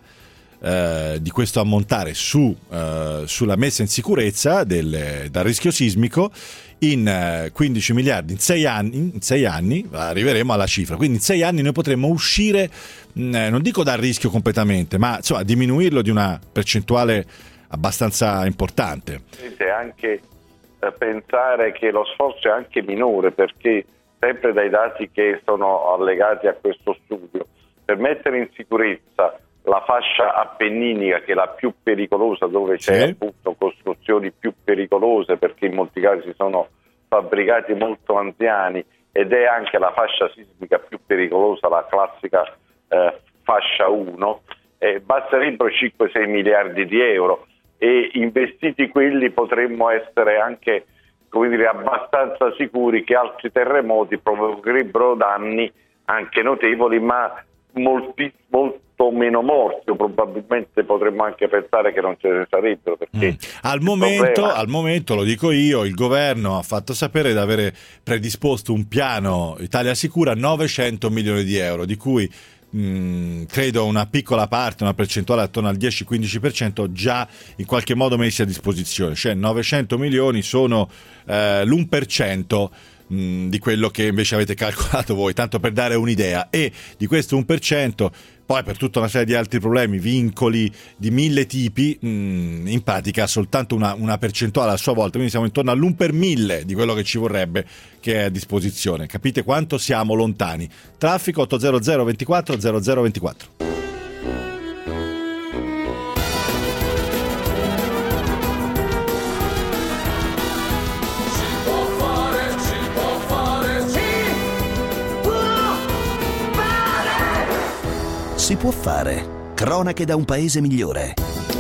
di questo ammontare sulla messa in sicurezza dal rischio sismico, in 15 miliardi in 6 anni arriveremo alla cifra, quindi in 6 anni noi potremmo uscire, non dico dal rischio completamente, ma insomma diminuirlo di una percentuale abbastanza importante. Anche pensare che lo sforzo è anche minore, perché sempre dai dati che sono allegati a questo studio, per mettere in sicurezza la fascia appenninica, che è la più pericolosa, dove c'è appunto costruzioni più pericolose, perché in molti casi sono fabbricati molto anziani, ed è anche la fascia sismica più pericolosa, la classica fascia 1, basterebbero 5-6 miliardi di euro, e investiti quelli potremmo essere anche, come dire, abbastanza sicuri che altri terremoti provocherebbero danni anche notevoli, ma molto meno morti, o probabilmente potremmo anche pensare che non ce ne sarebbero, perché al momento, lo dico io, il governo ha fatto sapere di avere predisposto un piano Italia Sicura a 900 milioni di euro, di cui credo una piccola parte, una percentuale attorno al 10-15% già in qualche modo messi a disposizione, cioè 900 milioni sono l'1% di quello che invece avete calcolato voi, tanto per dare un'idea, e di questo 1% poi per tutta una serie di altri problemi, vincoli di 1000 tipi, in pratica soltanto una percentuale a sua volta, quindi siamo intorno all'1 per 1000 di quello che ci vorrebbe, che è a disposizione. Capite quanto siamo lontani? Traffico 800 24 0024. Si può fare. Cronache da un paese migliore.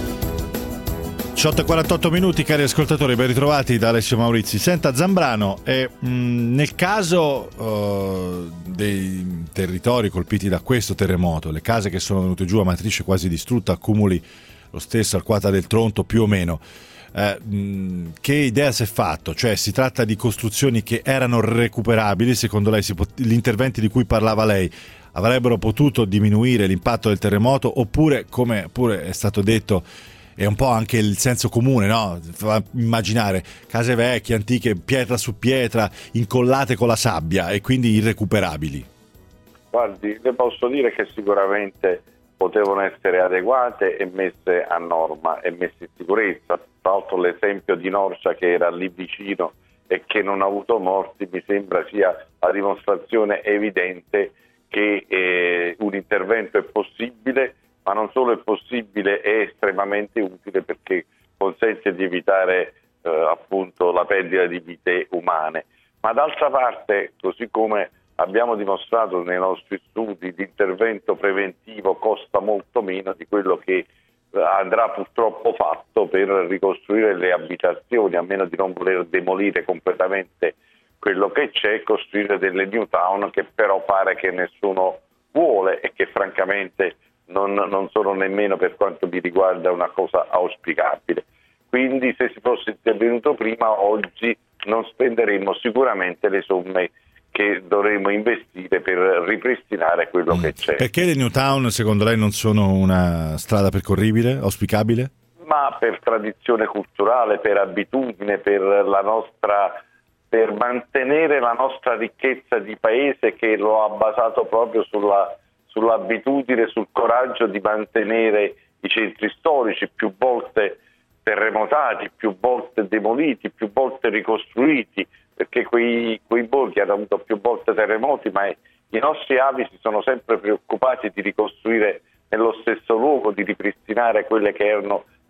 8:48 minuti, cari ascoltatori, ben ritrovati da Alessio Maurizi. Senta Zambrano, nel caso dei territori colpiti da questo terremoto, le case che sono venute giù, Amatrice quasi distrutta, Accumuli lo stesso, Arquata del Tronto più o meno, che idea si è fatto? Cioè si tratta di costruzioni che erano recuperabili, secondo lei gli interventi di cui parlava lei avrebbero potuto diminuire l'impatto del terremoto, oppure, come pure è stato detto, è un po' anche il senso comune, no? Fa immaginare case vecchie, antiche, pietra su pietra, incollate con la sabbia e quindi irrecuperabili. Guardi, le posso dire che sicuramente potevano essere adeguate e messe a norma e messe in sicurezza. Tra l'altro l'esempio di Norcia, che era lì vicino e che non ha avuto morti, mi sembra sia la dimostrazione evidente che un intervento è possibile, ma non solo è possibile, è estremamente utile, perché consente di evitare appunto la perdita di vite umane. Ma d'altra parte, così come abbiamo dimostrato nei nostri studi, l'intervento preventivo costa molto meno di quello che andrà purtroppo fatto per ricostruire le abitazioni, a meno di non voler demolire completamente quello che c'è, costruire delle new town, che però pare che nessuno vuole e che francamente non sono nemmeno, per quanto mi riguarda, una cosa auspicabile. Quindi se si fosse intervenuto prima, oggi non spenderemmo sicuramente le somme che dovremmo investire per ripristinare quello che c'è. Perché le new town secondo lei non sono una strada percorribile, auspicabile? Ma per tradizione culturale, per abitudine, per mantenere la nostra ricchezza di paese, che lo ha basato proprio sull'abitudine, sul coraggio di mantenere i centri storici, più volte terremotati, più volte demoliti, più volte ricostruiti, perché quei borghi hanno avuto più volte terremoti, ma i nostri avi si sono sempre preoccupati di ricostruire nello stesso luogo, di ripristinare quelle che erano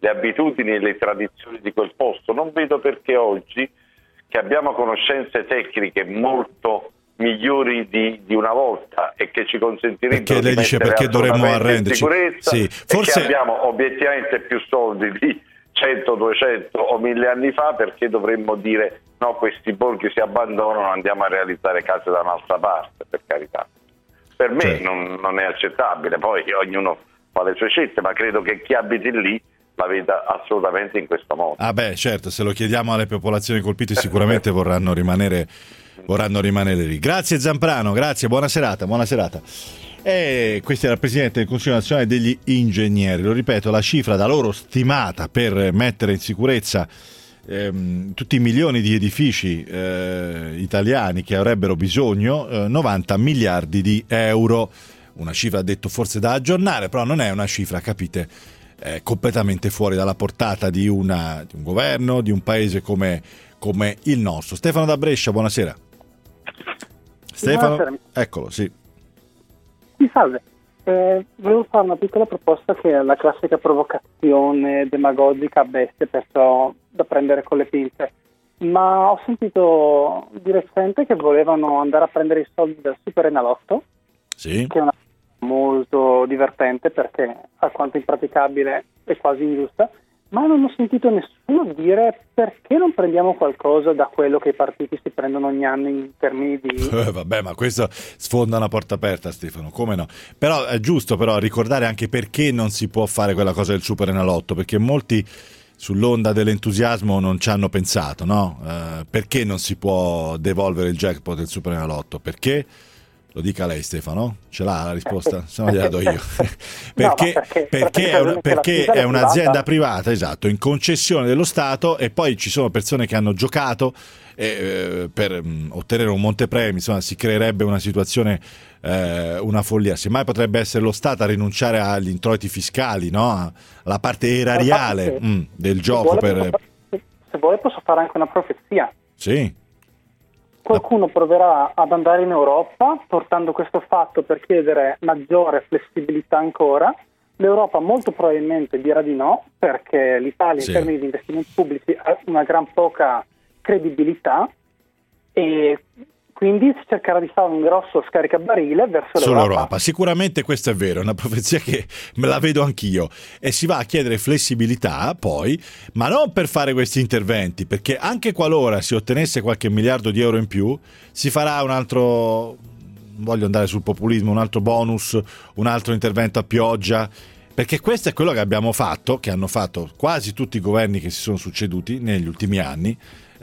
le abitudini e le tradizioni di quel posto. Non vedo perché oggi, che abbiamo conoscenze tecniche molto migliori di una volta e che ci consentirebbero perché lei dice perché dovremmo arrenderci, in sicurezza, sì, forse... e che abbiamo obiettivamente più soldi di 100, 200 o 1000 anni fa, perché dovremmo dire no, questi borghi si abbandonano, andiamo a realizzare case da un'altra parte, per carità. Per me non è accettabile, poi ognuno fa le sue scelte, ma credo che chi abiti lì la veda assolutamente in questo modo. Ah beh, certo, se lo chiediamo alle popolazioni colpite sicuramente vorranno rimanere lì. Grazie Zamprano, grazie, buona serata. E questo era il Presidente del Consiglio Nazionale degli Ingegneri. Lo ripeto, la cifra da loro stimata per mettere in sicurezza tutti i milioni di edifici italiani che avrebbero bisogno, 90 miliardi di euro. Una cifra, detto, forse da aggiornare, però non è una cifra, capite, completamente fuori dalla portata di un governo, di un paese come il nostro. Stefano da Brescia, buonasera. Stefano, buonasera. Eccolo, sì. Sì, salve. Volevo fare una piccola proposta che è la classica provocazione demagogica a bestia, perciò da prendere con le pinze. Ma ho sentito di recente che volevano andare a prendere i soldi del Super Enalotto, sì, che è una cosa molto divertente perché alquanto impraticabile e quasi ingiusta, ma non ho sentito nessuno dire perché non prendiamo qualcosa da quello che i partiti si prendono ogni anno in termini di... Vabbè, ma questo sfonda una porta aperta, Stefano, come no? Però è giusto però ricordare anche perché non si può fare quella cosa del Super Enalotto, perché molti sull'onda dell'entusiasmo non ci hanno pensato, no? Perché non si può devolvere il jackpot del Super Enalotto? Perché? Lo dica lei, Stefano, ce l'ha la risposta? Se no gliela do io. perché è un'azienda privata, esatto, in concessione dello Stato, e poi ci sono persone che hanno giocato per ottenere un montepremi, insomma si creerebbe una situazione, una follia. Semmai potrebbe essere lo Stato a rinunciare agli introiti fiscali, no? Alla parte erariale del gioco. Se vuole posso fare anche una profezia. Sì. Qualcuno proverà ad andare in Europa portando questo fatto per chiedere maggiore flessibilità ancora. L'Europa molto probabilmente dirà di no, perché l'Italia in termini di investimenti pubblici ha una gran poca credibilità, e quindi si cercherà di fare un grosso scaricabarile verso l'Europa. Sicuramente questo è vero, è una profezia che me la vedo anch'io, e si va a chiedere flessibilità poi, ma non per fare questi interventi, perché anche qualora si ottenesse qualche miliardo di euro in più, si farà un altro, non voglio andare sul populismo, un altro bonus, un altro intervento a pioggia, perché questo è quello che abbiamo fatto, che hanno fatto quasi tutti i governi che si sono succeduti negli ultimi anni.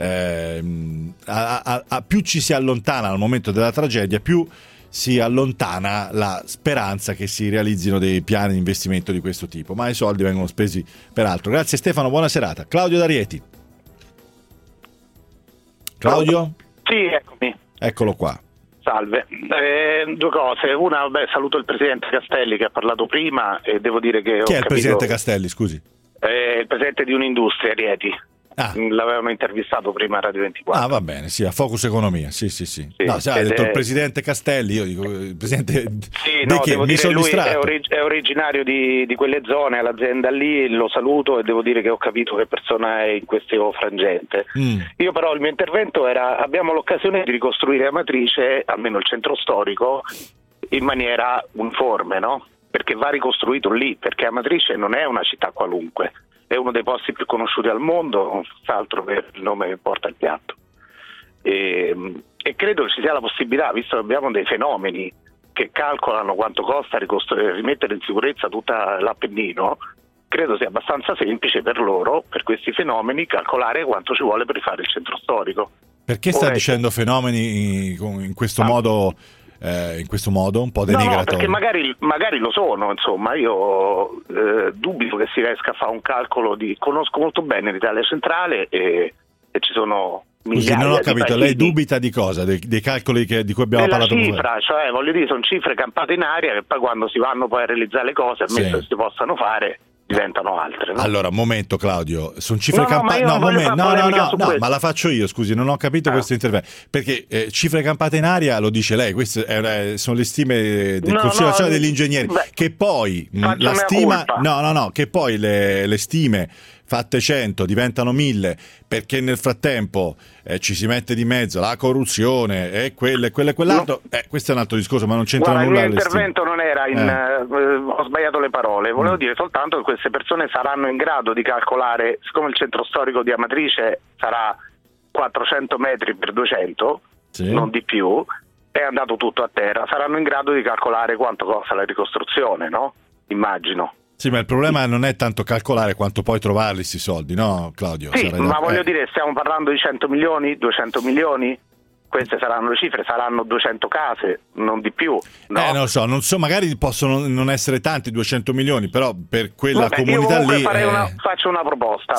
Più ci si allontana al momento della tragedia, più si allontana la speranza che si realizzino dei piani di investimento di questo tipo, ma i soldi vengono spesi per altro. Grazie Stefano, buona serata. Claudio da Rieti. Claudio? Sì, eccomi. Eccolo qua. Salve. Due cose. Una, saluto il Presidente Castelli che ha parlato prima, e devo dire che... Chi è il Presidente Castelli, scusi? Il Presidente di Un'Industria, Rieti. L'avevano intervistato prima a Radio 24. Va bene, sì, a Focus Economia, sì. No, sai, ha detto il Presidente Castelli, io dico il Presidente... Sì, no, devo dire, lui è originario di quelle zone, all'azienda lì, lo saluto, e devo dire che ho capito che persona è in questo frangente. Io però il mio intervento era: abbiamo l'occasione di ricostruire Amatrice, almeno il centro storico, in maniera uniforme, no? Perché va ricostruito lì, perché Amatrice non è una città qualunque, è uno dei posti più conosciuti al mondo, non altro per il nome che porta il piatto. E credo che ci sia la possibilità, visto che abbiamo dei fenomeni che calcolano quanto costa rimettere in sicurezza tutta l'Appennino, credo sia abbastanza semplice per loro, per questi fenomeni, calcolare quanto ci vuole per rifare il centro storico. Perché sta dicendo fenomeni in questo modo? In questo modo un po' denigratorio. No, perché magari lo sono, insomma, io dubito che si riesca a fare un calcolo conosco molto bene l'Italia centrale, e ci sono migliaia. Scusi, non ho capito, lei dubita di cosa? Dei calcoli di cui abbiamo parlato? Della cifra, cioè voglio dire, sono cifre campate in aria che poi quando si vanno poi a realizzare le cose, ammesso che si possano fare, diventano altre. No? Allora, momento Claudio, sono cifre campate. No, ma la faccio io, scusi, non ho capito questo intervento. Perché cifre campate in aria lo dice lei, queste sono le stime del Consiglio Nazionale degli Ingegneri. Che poi la stima, che poi le stime fatte 100 diventano 1000 perché nel frattempo ci si mette di mezzo la corruzione e quello e quell'altro. Questo è un altro discorso, ma non c'entra nulla. Il mio intervento non era ho sbagliato le parole, volevo dire soltanto che queste persone saranno in grado di calcolare, siccome il centro storico di Amatrice sarà 400 metri per 200, non di più, è andato tutto a terra, saranno in grado di calcolare quanto costa la ricostruzione, no? Immagino. Sì, ma il problema non è tanto calcolare quanto poi trovarli questi soldi, no Claudio? Sì, ma voglio dire, stiamo parlando di 100 milioni, 200 milioni? Queste saranno le cifre, saranno 200 case, non di più. No? Non lo so, magari possono non essere tanti 200 milioni, però per quella comunità lì... Faccio una proposta,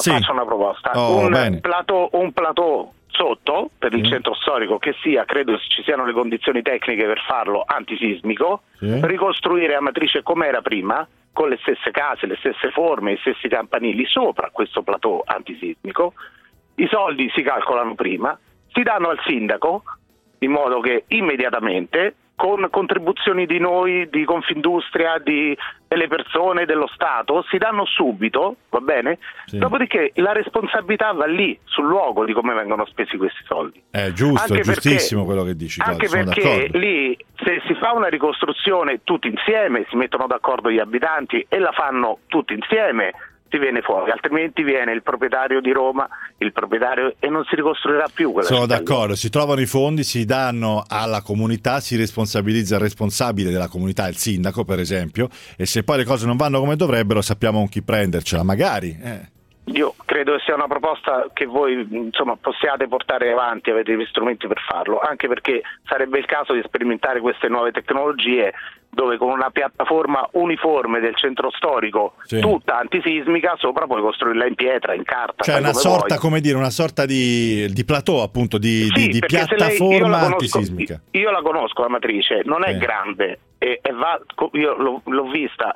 un plateau sotto per il centro storico che sia, credo ci siano le condizioni tecniche per farlo, antisismico, ricostruire Amatrice come era prima, con le stesse case, le stesse forme, i stessi campanili sopra questo plateau antisismico. I soldi si calcolano prima, si danno al sindaco in modo che immediatamente, con contribuzioni di noi, di Confindustria, delle persone, dello Stato, si danno subito, va bene? Sì. Dopodiché la responsabilità va lì, sul luogo di come vengono spesi questi soldi. È giusto, è giustissimo quello che dici. Anche perché lì, se si fa una ricostruzione tutti insieme, si mettono d'accordo gli abitanti e la fanno tutti insieme, si viene fuori, altrimenti viene il proprietario di Roma, e non si ricostruirà più quella città. Sono d'accordo, si trovano i fondi, si danno alla comunità, si responsabilizza il responsabile della comunità, il sindaco per esempio, e se poi le cose non vanno come dovrebbero sappiamo con chi prendercela, magari. Io credo che sia una proposta che voi possiate portare avanti, avete gli strumenti per farlo, anche perché sarebbe il caso di sperimentare queste nuove tecnologie dove con una piattaforma uniforme del centro storico, tutta antisismica, sopra puoi costruirla in pietra, in carta. Cioè una sorta di plateau, appunto, di piattaforma antisismica. Io la conosco Amatrice, non è grande, io l'ho vista,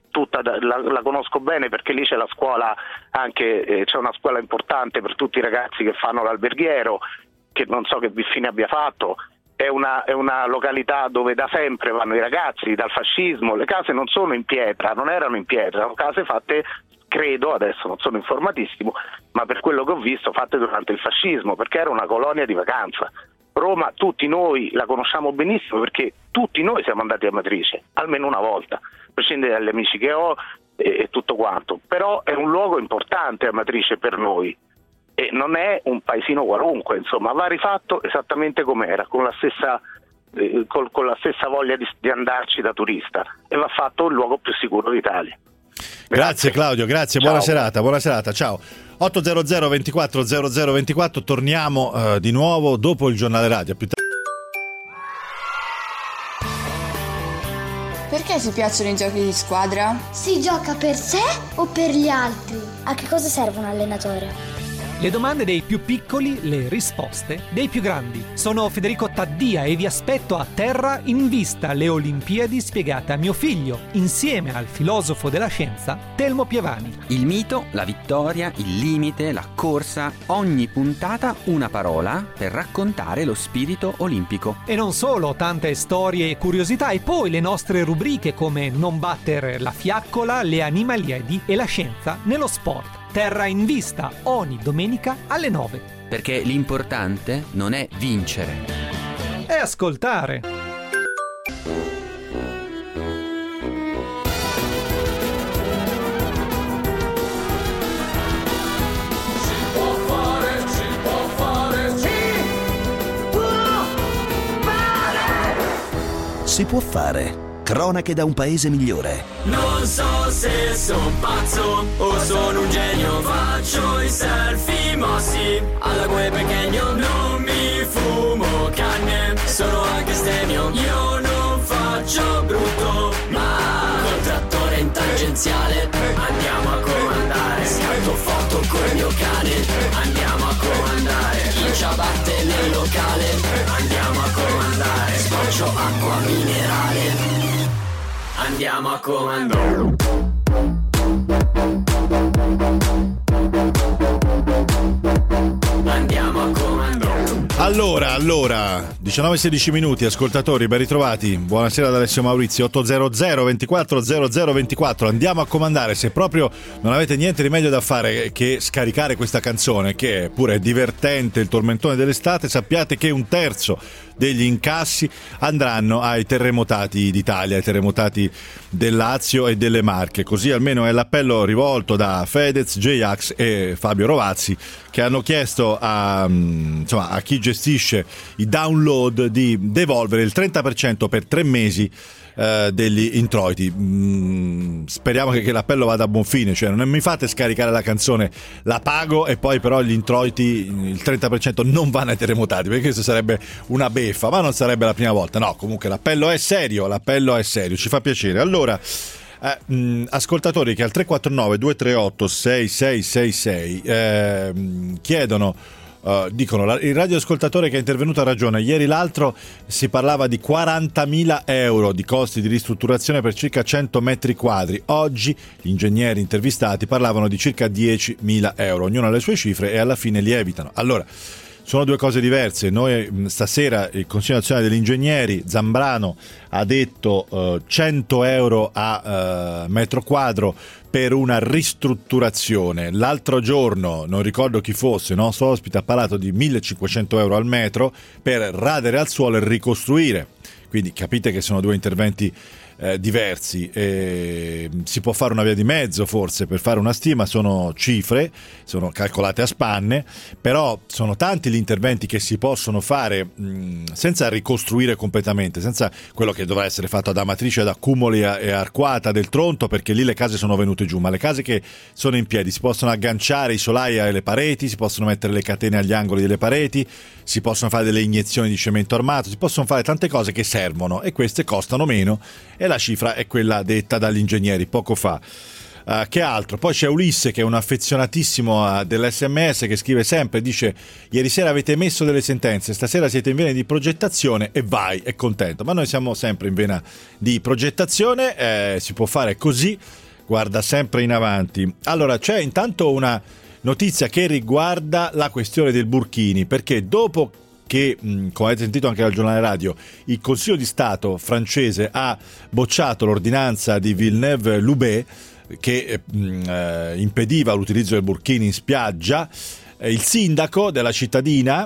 la conosco bene perché lì c'è la scuola, anche c'è una scuola importante per tutti i ragazzi che fanno l'alberghiero, che non so che fine abbia fatto. È una località dove da sempre vanno i ragazzi dal fascismo. Le case non sono in pietra, non erano in pietra, erano case fatte, credo, adesso non sono informatissimo, ma per quello che ho visto fatte durante il fascismo, perché era una colonia di vacanza. Roma, tutti noi la conosciamo benissimo perché tutti noi siamo andati a Amatrice, almeno una volta, a prescindere dagli amici che ho e tutto quanto. Però è un luogo importante Amatrice per noi. E non è un paesino qualunque, insomma, va rifatto esattamente com'era, con la stessa voglia di andarci da turista, e va fatto il luogo più sicuro d'Italia. Grazie Claudio, grazie, buona serata, ciao. 800 24 00 24, torniamo di nuovo dopo il giornale radio. Perché ti piacciono i giochi di squadra? Si gioca per sé o per gli altri? A che cosa serve un allenatore? Le domande dei più piccoli, le risposte dei più grandi. Sono Federico Taddia e vi aspetto a Terra in Vista, le Olimpiadi spiegate a mio figlio, insieme al filosofo della scienza Telmo Pievani. Il mito, la vittoria, il limite, la corsa, ogni puntata una parola per raccontare lo spirito olimpico. E non solo, tante storie e curiosità, e poi le nostre rubriche come Non battere la fiaccola, le animaliadi e la scienza nello sport. Terra in Vista, ogni domenica alle 9. Perché l'importante non è vincere, è ascoltare. Si può fare. Cronache da un paese migliore. Non so se son pazzo o sono un genio. Faccio i selfie mossi alla gue pequeño. Non mi fumo canne, sono anche stemio. Io non faccio brutto, ma col trattore in tangenziale andiamo a comandare. Scatto foto col mio cane, andiamo a comandare. In ciabatte nel locale, andiamo a comandare. Sboccio acqua minerale, andiamo a comandare. Allora, 19-16 minuti, ascoltatori, ben ritrovati. Buonasera da Alessio Maurizio, 800 24 00 24. Andiamo a comandare, se proprio non avete niente di meglio da fare che scaricare questa canzone, che pure è divertente, il tormentone dell'estate, sappiate che 1/3 degli incassi andranno ai terremotati d'Italia, ai terremotati del Lazio e delle Marche. Così almeno è l'appello rivolto da Fedez, J-Ax e Fabio Rovazzi, che hanno chiesto a chi gestisce i download di devolvere il 30% per 3 mesi degli introiti. Speriamo che l'appello vada a buon fine, cioè non mi fate scaricare la canzone, la pago e poi però gli introiti, il 30% non vanno ai terremotati, perché questo sarebbe una beffa, ma non sarebbe la prima volta. No, comunque l'appello è serio, ci fa piacere. Allora, ascoltatori che al 349 238 6666 chiedono, dicono, il radioascoltatore che è intervenuto ha ragione, ieri l'altro si parlava di 40.000 euro di costi di ristrutturazione per circa 100 metri quadri, oggi gli ingegneri intervistati parlavano di circa 10.000 euro, ognuno ha le sue cifre e alla fine lievitano. Allora, sono due cose diverse. Noi stasera il Consiglio Nazionale degli Ingegneri, Zambrano ha detto 100 euro a metro quadro per una ristrutturazione. L'altro giorno, non ricordo chi fosse, il nostro ospite ha parlato di 1.500 euro al metro per radere al suolo e ricostruire. Quindi capite che sono due interventi diversi. Si può fare una via di mezzo forse per fare una stima, sono cifre, sono calcolate a spanne, però sono tanti gli interventi che si possono fare senza ricostruire completamente, senza quello che dovrà essere fatto ad Amatrice, ad Accumoli e Arquata del Tronto, perché lì le case sono venute giù, ma le case che sono in piedi si possono agganciare i solai alle pareti, si possono mettere le catene agli angoli delle pareti, si possono fare delle iniezioni di cemento armato, si possono fare tante cose che servono e queste costano meno, e la cifra è quella detta dagli ingegneri poco fa. Che altro? Poi c'è Ulisse, che è un affezionatissimo dell'SMS, che scrive sempre, dice: ieri sera avete emesso delle sentenze, stasera siete in vena di progettazione, e vai, è contento. Ma noi siamo sempre in vena di progettazione, si può fare così, guarda sempre in avanti. Allora, c'è intanto una notizia che riguarda la questione del burkini, perché dopo che, come avete sentito anche dal giornale radio, il Consiglio di Stato francese ha bocciato l'ordinanza di Villeneuve-Loubet che impediva l'utilizzo del burkini in spiaggia, il sindaco della cittadina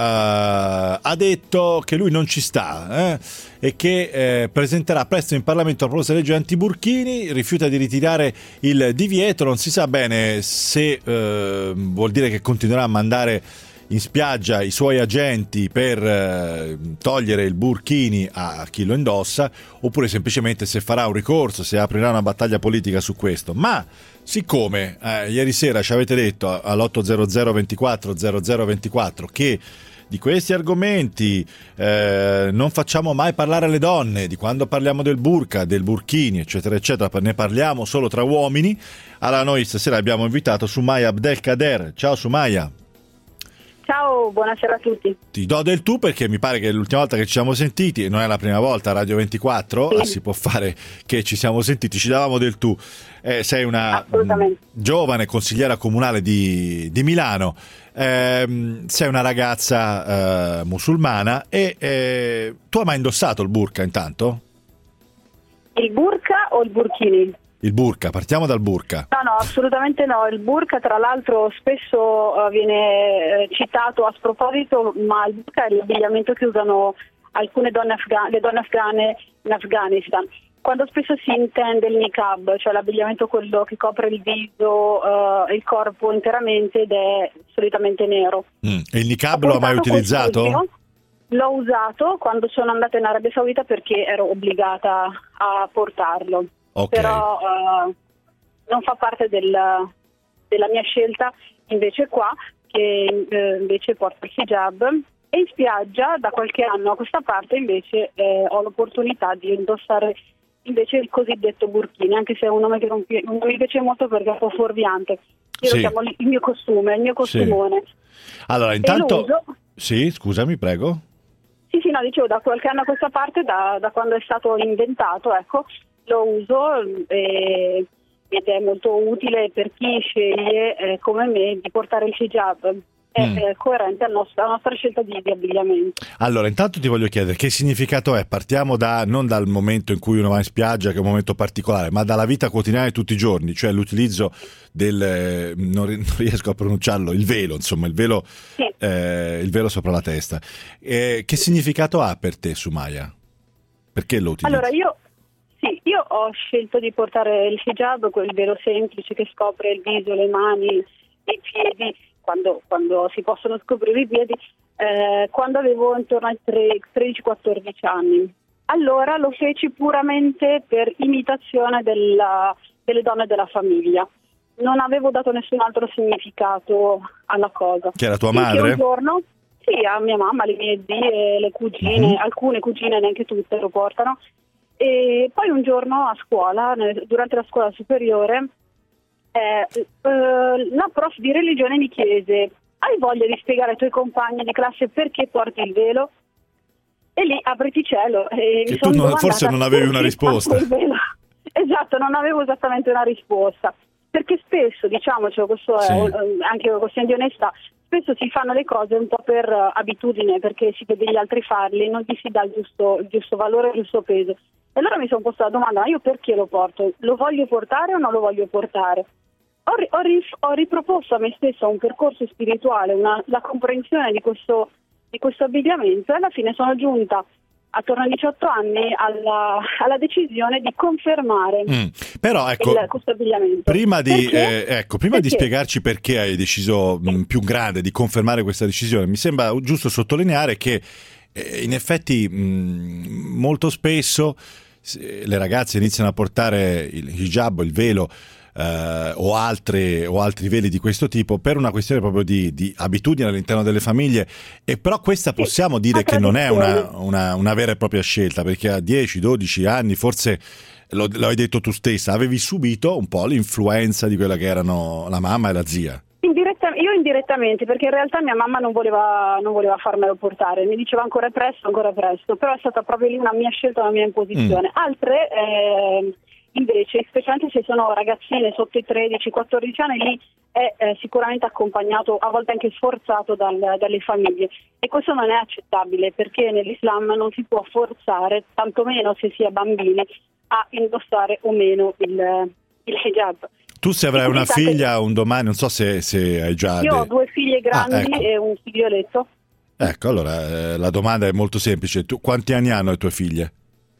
ha detto che lui non ci sta e che presenterà presto in Parlamento la proposta di legge anti-burkini, rifiuta di ritirare il divieto, non si sa bene se vuol dire che continuerà a mandare in spiaggia i suoi agenti per togliere il burkini a chi lo indossa, oppure semplicemente se farà un ricorso, se aprirà una battaglia politica su questo. Ma siccome ieri sera ci avete detto all'800 24 00 24 che di questi argomenti non facciamo mai parlare le donne, di quando parliamo del burka, del burkini, eccetera eccetera, ne parliamo solo tra uomini, allora noi stasera abbiamo invitato Sumaya Abdelkader. Ciao Sumaya. Ciao, buonasera a tutti. Ti do del tu perché mi pare che l'ultima volta che ci siamo sentiti, non è la prima volta a Radio 24, si può fare che ci siamo sentiti, ci davamo del tu. Sei una giovane consigliera comunale di Milano, sei una ragazza musulmana e tu hai mai indossato il burka intanto? Il burka o il burkini? Il burka, partiamo dal burka. No, assolutamente no. Il burka, tra l'altro, spesso viene citato a sproposito, ma il burka è l'abbigliamento che usano alcune donne le donne afghane in Afghanistan. Quando spesso si intende il niqab, cioè l'abbigliamento quello che copre il viso e il corpo interamente, ed è solitamente nero. E il niqab lo hai mai utilizzato? L'ho usato quando sono andata in Arabia Saudita perché ero obbligata a portarlo. Okay. Però non fa parte della mia scelta invece qua, che invece porto il hijab, e in spiaggia da qualche anno a questa parte invece ho l'opportunità di indossare invece il cosiddetto burkini, anche se è un nome che non mi piace molto perché è un po' fuorviante. Io lo chiamo il mio costume, il mio costumone. Sì. Allora intanto sì, scusami, prego. Sì, no, dicevo, da qualche anno a questa parte, da quando è stato inventato, ecco, lo uso ed è molto utile per chi sceglie come me di portare il hijab. è coerente alla nostra scelta di abbigliamento. Allora, intanto ti voglio chiedere che significato è, partiamo non dal momento in cui uno va in spiaggia, che è un momento particolare, ma dalla vita quotidiana di tutti i giorni, cioè l'utilizzo non riesco a pronunciarlo, il velo, insomma, il velo sopra la testa. Che significato ha per te, Sumaya? Perché lo utilizzi? Allora, io ho scelto di portare il hijab, quel velo semplice che scopre il viso, le mani, i piedi, quando si possono scoprire i piedi, quando avevo intorno ai 13-14 anni. Allora lo feci puramente per imitazione delle donne della famiglia. Non avevo dato nessun altro significato alla cosa. Che era tua madre? Un giorno, sì, a mia mamma, le mie zie, le cugine, alcune cugine, neanche tutte lo portano. E poi un giorno a scuola, durante la scuola superiore, la prof di religione mi chiese: hai voglia di spiegare ai tuoi compagni di classe perché porti il velo? E lì apriti cielo. E che tu forse non avevi una risposta. Esatto, non avevo esattamente una risposta. Perché spesso, diciamocelo, questo è anche una questione di onestà, spesso si fanno le cose un po' per abitudine, perché si vede gli altri farli, non gli si dà il giusto valore, il giusto peso. E allora mi sono posta la domanda: ma io perché lo porto? Lo voglio portare o non lo voglio portare? Ho riproposto a me stessa un percorso spirituale, la comprensione di questo abbigliamento, e alla fine sono giunta attorno ai 18 anni alla decisione di confermare però ecco, questo abbigliamento. Prima di spiegarci perché hai deciso più grande di confermare questa decisione, mi sembra giusto sottolineare che in effetti molto spesso le ragazze iniziano a portare il hijab, il velo, o altri veli di questo tipo per una questione proprio di abitudine all'interno delle famiglie, e però questa possiamo dire che non è una vera e propria scelta, perché a 10-12 anni, forse lo hai detto tu stessa, avevi subito un po' l'influenza di quella che erano la mamma e la zia. Io indirettamente, perché in realtà mia mamma non voleva farmelo portare, mi diceva ancora presto, però è stata proprio lì una mia scelta, una mia imposizione. Altre invece, specialmente se sono ragazzine sotto i 13-14 anni, lì è sicuramente accompagnato, a volte anche sforzato dalle famiglie, e questo non è accettabile, perché nell'Islam non si può forzare, tantomeno se si è bambini, a indossare o meno il hijab. Tu se avrai una figlia un domani, non so se hai già... Io ho 2 figlie grandi e un figlioletto. Ecco, allora la domanda è molto semplice. Quanti anni hanno le tue figlie?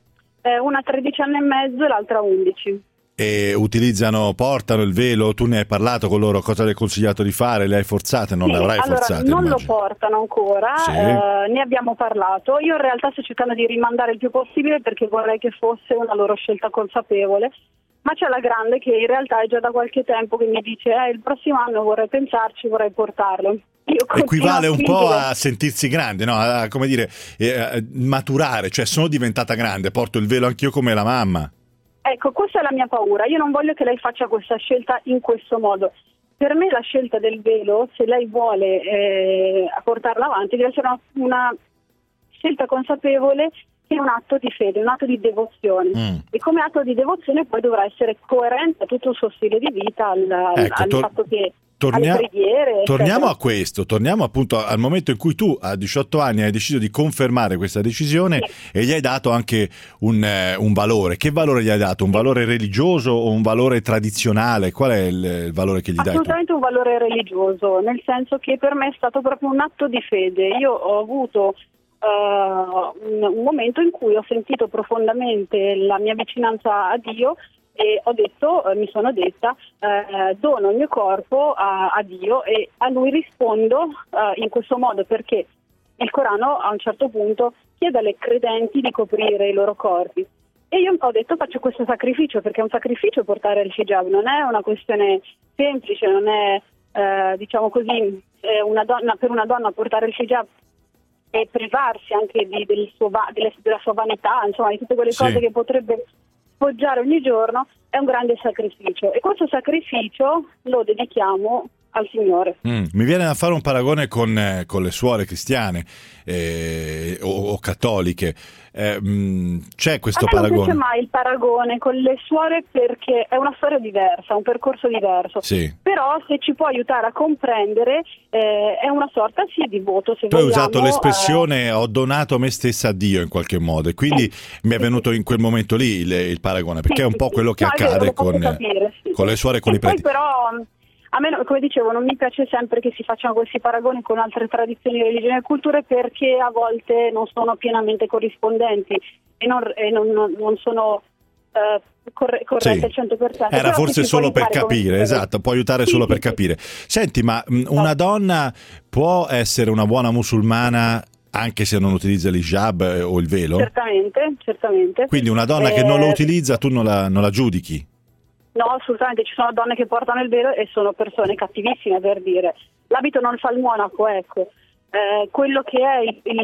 Una 13 anni e mezzo e l'altra 11. E portano il velo? Tu ne hai parlato con loro? Cosa le hai consigliato di fare? Le hai forzate? Non le avrai forzate? Non immagino. lo portano ancora, ne abbiamo parlato. Io in realtà sto cercando di rimandare il più possibile, perché vorrei che fosse una loro scelta consapevole. Ma c'è la grande che in realtà è già da qualche tempo che mi dice il prossimo anno vorrei pensarci, vorrei portarlo. Equivale un po' a sentirsi grande, no? Come dire, maturare, cioè sono diventata grande, porto il velo anch'io come la mamma. Ecco, questa è la mia paura. Io non voglio che lei faccia questa scelta in questo modo. Per me la scelta del velo, se lei vuole portarla avanti, deve essere una scelta consapevole, che è un atto di fede, un atto di devozione. E come atto di devozione poi dovrà essere coerente a tutto il suo stile di vita, al fatto che alle preghiere. Torniamo a questo, torniamo appunto al momento in cui tu a 18 anni hai deciso di confermare questa decisione, e gli hai dato anche un valore. Che valore gli hai dato? Un valore religioso o un valore tradizionale? Qual è il valore che gli dai? Assolutamente un valore religioso, nel senso che per me è stato proprio un atto di fede. Io ho avuto un momento in cui ho sentito profondamente la mia vicinanza a Dio, e mi sono detta dono il mio corpo a Dio, e a lui rispondo in questo modo, perché il Corano a un certo punto chiede alle credenti di coprire i loro corpi, e io ho detto faccio questo sacrificio, perché è un sacrificio portare il hijab, non è una questione semplice, non è per una donna portare il hijab e privarsi anche della sua vanità, insomma, di tutte quelle cose che potrebbe poggiare ogni giorno, è un grande sacrificio, e questo sacrificio lo dedichiamo al Signore. Mi viene da fare un paragone con le suore cristiane o cattoliche. C'è questo paragone? Non c'è mai il paragone con le suore perché è una storia diversa, un percorso diverso. Sì. Però se ci può aiutare a comprendere è una sorta di voto. Se tu hai vogliamo, usato l'espressione ho donato me stessa a Dio in qualche modo e quindi mi è venuto in quel momento lì il paragone, perché è un po' quello che accade con le suore e con i preti. Poi però a me, come dicevo, non mi piace sempre che si facciano questi paragoni con altre tradizioni, religioni e culture, perché a volte non sono pienamente corrispondenti e non sono corrette al 100%. Era forse solo per capire, esatto, può aiutare solo per capire. Senti, ma una donna può essere una buona musulmana anche se non utilizza l'hijab o il velo? Certamente. Quindi una donna che non lo utilizza tu non la giudichi? No, assolutamente, ci sono donne che portano il velo e sono persone cattivissime, per dire. L'abito non fa il monaco, ecco. Quello che è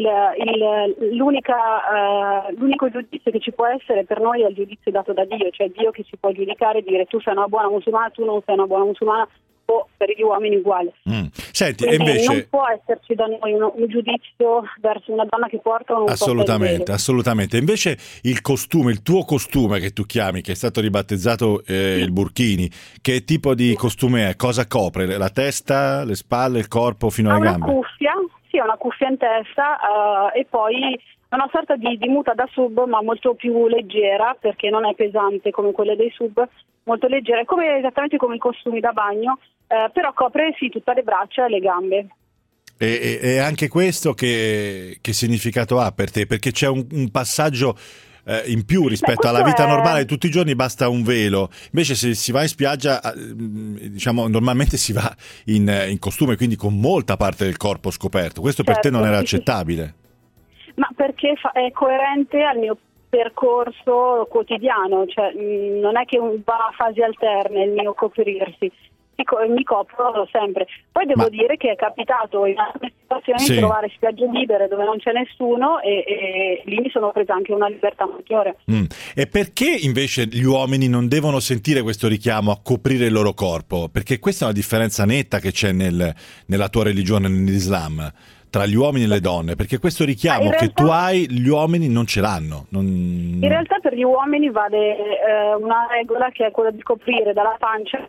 l'unico giudizio che ci può essere per noi è il giudizio dato da Dio, cioè Dio che ci può giudicare e dire tu sei una buona musulmana, tu non sei una buona musulmana, o per gli uomini uguale. Senti, e invece non può esserci da noi un giudizio verso una donna che porta un assolutamente. Invece il tuo costume che tu chiami, che è stato ribattezzato il burkini, che tipo di costume è? Cosa copre? La testa, le spalle, il corpo fino alle gambe? Una cuffia in testa e poi una sorta di muta da sub, ma molto più leggera, perché non è pesante come quelle dei sub, molto leggera, esattamente come i costumi da bagno, però copre tutte le braccia e le gambe. E anche questo che significato ha per te? Perché c'è un passaggio in più rispetto alla vita normale, tutti i giorni basta un velo, invece se si va in spiaggia diciamo normalmente si va in costume, quindi con molta parte del corpo scoperto. Questo per te non era accettabile? Ma perché è coerente al mio percorso quotidiano, cioè non è che va a fasi alterne il mio coprirsi, mi copro sempre. Poi devo dire che è capitato in alcune situazioni di trovare spiagge libere dove non c'è nessuno e lì mi sono presa anche una libertà maggiore. E perché invece gli uomini non devono sentire questo richiamo a coprire il loro corpo? Perché questa è una differenza netta che c'è nella tua religione, nell'Islam, tra gli uomini e le donne, perché questo richiamo che tu hai gli uomini non ce l'hanno. In realtà per gli uomini vale una regola che è quella di coprire dalla pancia.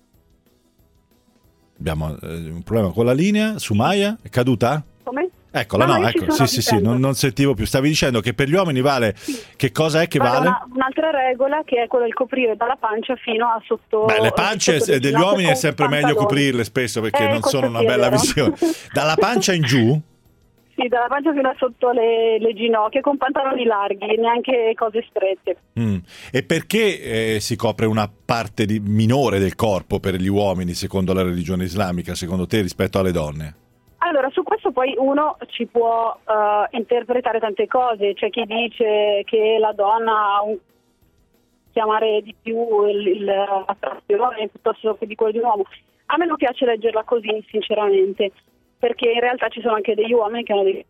Abbiamo un problema con la linea. Sumaya è caduta? Come? Eccola, no, ecco, sì, non sentivo più. Stavi dicendo che per gli uomini vale, che cosa è che vale? Un'altra regola che è quella di coprire dalla pancia fino a sotto. Le pance degli uomini è sempre meglio coprirle spesso perché non sono una bella visione. Dalla pancia in giù? Sì, dalla pancia fino a sotto le ginocchia, con pantaloni larghi, neanche cose strette. E perché si copre una parte minore del corpo per gli uomini, secondo la religione islamica, secondo te, rispetto alle donne? Allora, su questo poi uno ci può interpretare tante cose. C'è chi dice che la donna ha chiamare di più l'attrazione piuttosto che di quello di un uomo. A me non piace leggerla così, sinceramente, perché in realtà ci sono anche degli uomini che hanno dei...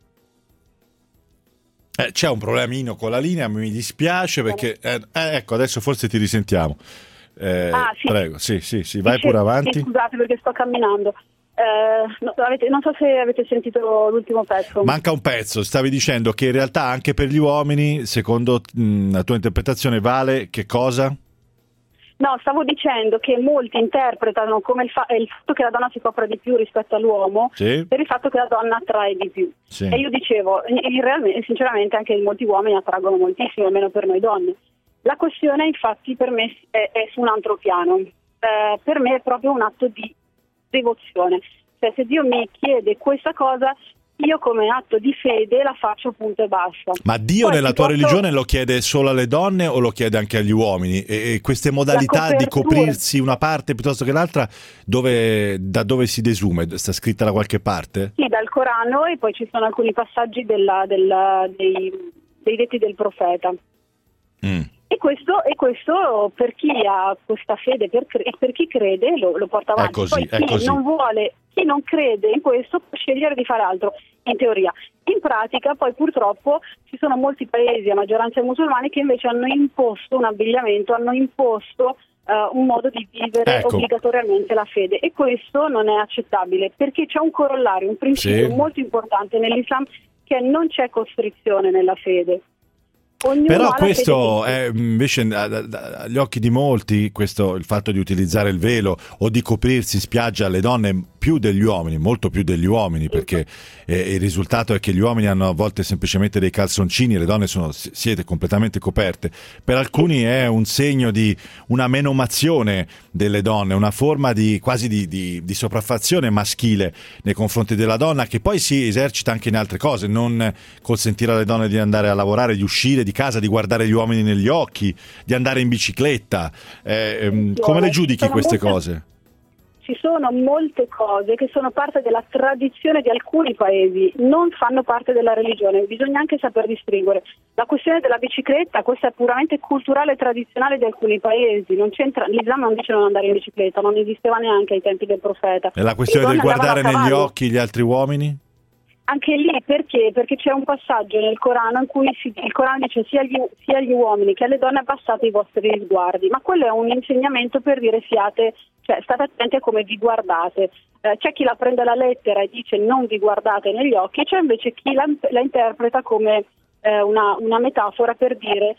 C'è un problemino con la linea, mi dispiace perché ecco, adesso forse ti risentiamo. Sì. Prego, sì, vai pure avanti. Scusate perché sto camminando. Non so se avete sentito l'ultimo pezzo. Manca un pezzo, stavi dicendo che in realtà anche per gli uomini, secondo la tua interpretazione, vale che cosa? No, stavo dicendo che molti interpretano come il fatto che la donna si copra di più rispetto all'uomo per il fatto che la donna attrae di più. E io dicevo, realmente, sinceramente anche molti uomini attraggono moltissimo, almeno per noi donne. La questione infatti per me è su un altro piano. Per me è proprio un atto di devozione. Cioè se Dio mi chiede questa cosa, io come atto di fede la faccio, punto e basta. Ma Dio nella tua religione lo chiede solo alle donne o lo chiede anche agli uomini? E queste modalità di coprirsi una parte piuttosto che l'altra, da dove si desume? Sta scritta da qualche parte? Sì, dal Corano, e poi ci sono alcuni passaggi dei detti del profeta. E questo per chi ha questa fede, per chi crede lo porta avanti. Poi chi non vuole, chi non crede in questo può scegliere di fare altro, in teoria. In pratica poi purtroppo ci sono molti paesi a maggioranza musulmani che invece hanno imposto un abbigliamento, hanno imposto un modo di vivere obbligatoriamente la fede, e questo non è accettabile, perché c'è un corollario, un principio molto importante nell'Islam, che non c'è costrizione nella fede. Ognuno però questo è invece agli occhi di molti, il fatto di utilizzare il velo o di coprirsi in spiaggia alle donne più degli uomini, molto più degli uomini, perché il risultato è che gli uomini hanno a volte semplicemente dei calzoncini e le donne siete completamente coperte. Per alcuni è un segno di una menomazione delle donne, una forma quasi di sopraffazione maschile nei confronti della donna, che poi si esercita anche in altre cose, non consentire alle donne di andare a lavorare, di uscire di casa, di guardare gli uomini negli occhi, di andare in bicicletta. Come le giudichi queste cose? Ci sono molte cose che sono parte della tradizione di alcuni paesi, non fanno parte della religione, bisogna anche saper distinguere. La questione della bicicletta, questa è puramente culturale e tradizionale di alcuni paesi, non c'entra, l'Islam non dice non andare in bicicletta, non esisteva neanche ai tempi del profeta. E la questione del guardare negli occhi gli altri uomini? Anche lì perché? Perché c'è un passaggio nel Corano in cui il Corano dice sia agli uomini che alle donne abbassate i vostri sguardi, ma quello è un insegnamento per dire state attenti a come vi guardate. C'è chi la prende alla lettera e dice non vi guardate negli occhi, c'è invece chi la interpreta come una metafora per dire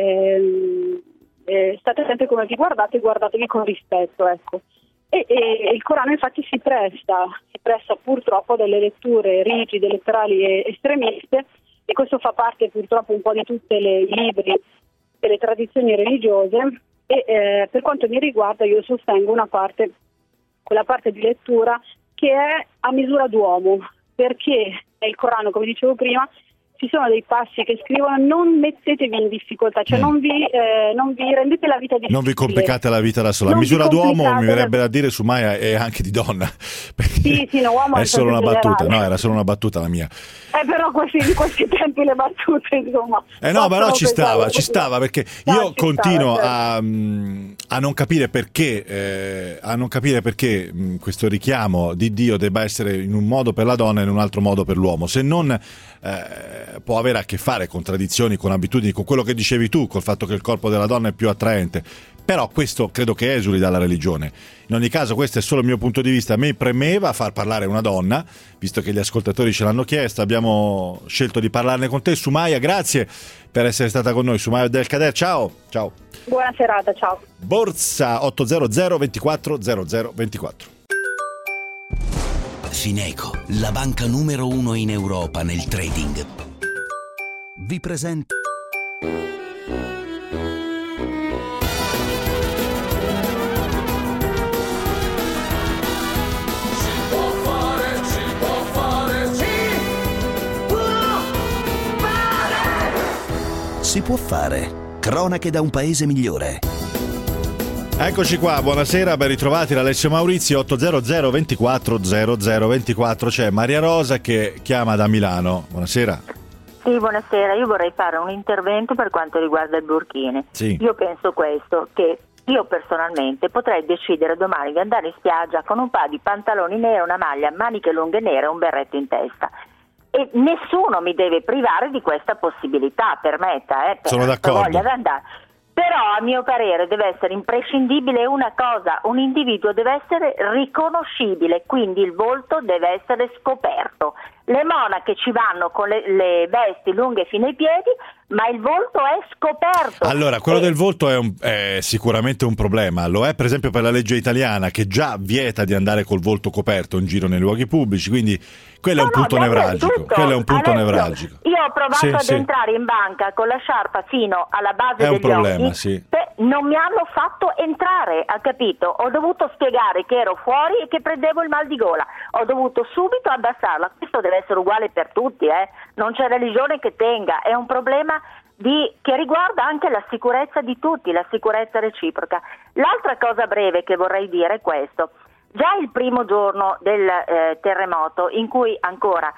state attenti a come vi guardate e guardatevi con rispetto, ecco. E il Corano infatti si presta purtroppo a delle letture rigide, letterali e estremiste, e questo fa parte purtroppo un po' di tutti i libri delle tradizioni religiose, e per quanto mi riguarda io sostengo quella parte di lettura che è a misura d'uomo, perché nel Corano, come dicevo prima, ci sono dei passi che scrivono non mettetevi in difficoltà, cioè non vi rendete la vita difficile. Non vi complicate la vita da sola. A misura d'uomo mi verrebbe da dire su Maya e anche di donna. Uomo è solo una battuta, no, era solo una battuta la mia. Però in questi tempi le battute, insomma. No, però ci stava perché io continuo a non capire perché questo richiamo di Dio debba essere in un modo per la donna e in un altro modo per l'uomo, se non può avere a che fare con tradizioni, con abitudini, con quello che dicevi tu, col fatto che il corpo della donna è più attraente. Però questo credo che esuli dalla religione. In ogni caso questo è solo il mio punto di vista. A me premeva far parlare una donna, visto che gli ascoltatori ce l'hanno chiesto, abbiamo scelto di parlarne con te. Sumaya, grazie per essere stata con noi. Sumaya Abdelkader, ciao. Buona serata, ciao. Borsa 800 24 00 24. Fineco, la banca numero 1 in Europa nel trading, vi presenta Si può fare. Cronache da un paese migliore. Eccoci qua, buonasera, ben ritrovati da Alessio Maurizi. 800 24 00 24. C'è Maria Rosa che chiama da Milano. Buonasera. Sì, buonasera. Io vorrei fare un intervento per quanto riguarda il burkini. Sì. Io penso questo, che io personalmente potrei decidere domani di andare in spiaggia con un paio di pantaloni neri, una maglia, maniche lunghe nere e un berretto in testa. E nessuno mi deve privare di questa possibilità, permetta, Sono d'accordo. Voglia di andare. Però a mio parere deve essere imprescindibile una cosa: un individuo deve essere riconoscibile, quindi il volto deve essere scoperto. Le monache ci vanno con le vesti lunghe fino ai piedi, ma il volto è scoperto. Allora, quello del volto è sicuramente un problema. Lo è per esempio per la legge italiana, che già vieta di andare col volto coperto in giro nei luoghi pubblici, quindi quello è un punto nevralgico. Quello è un punto nevralgico. Io ho provato ad entrare in banca con la sciarpa fino alla base degli problema, occhi. sì. Non mi hanno fatto entrare, ha capito? Ho dovuto spiegare che ero fuori e che prendevo il mal di gola. Ho dovuto subito abbassarla. Questo deve essere uguale per tutti, non c'è religione che tenga. È un problema che riguarda anche la sicurezza di tutti, la sicurezza reciproca. L'altra cosa breve che vorrei dire è questo. Già il primo giorno del terremoto, in cui ancora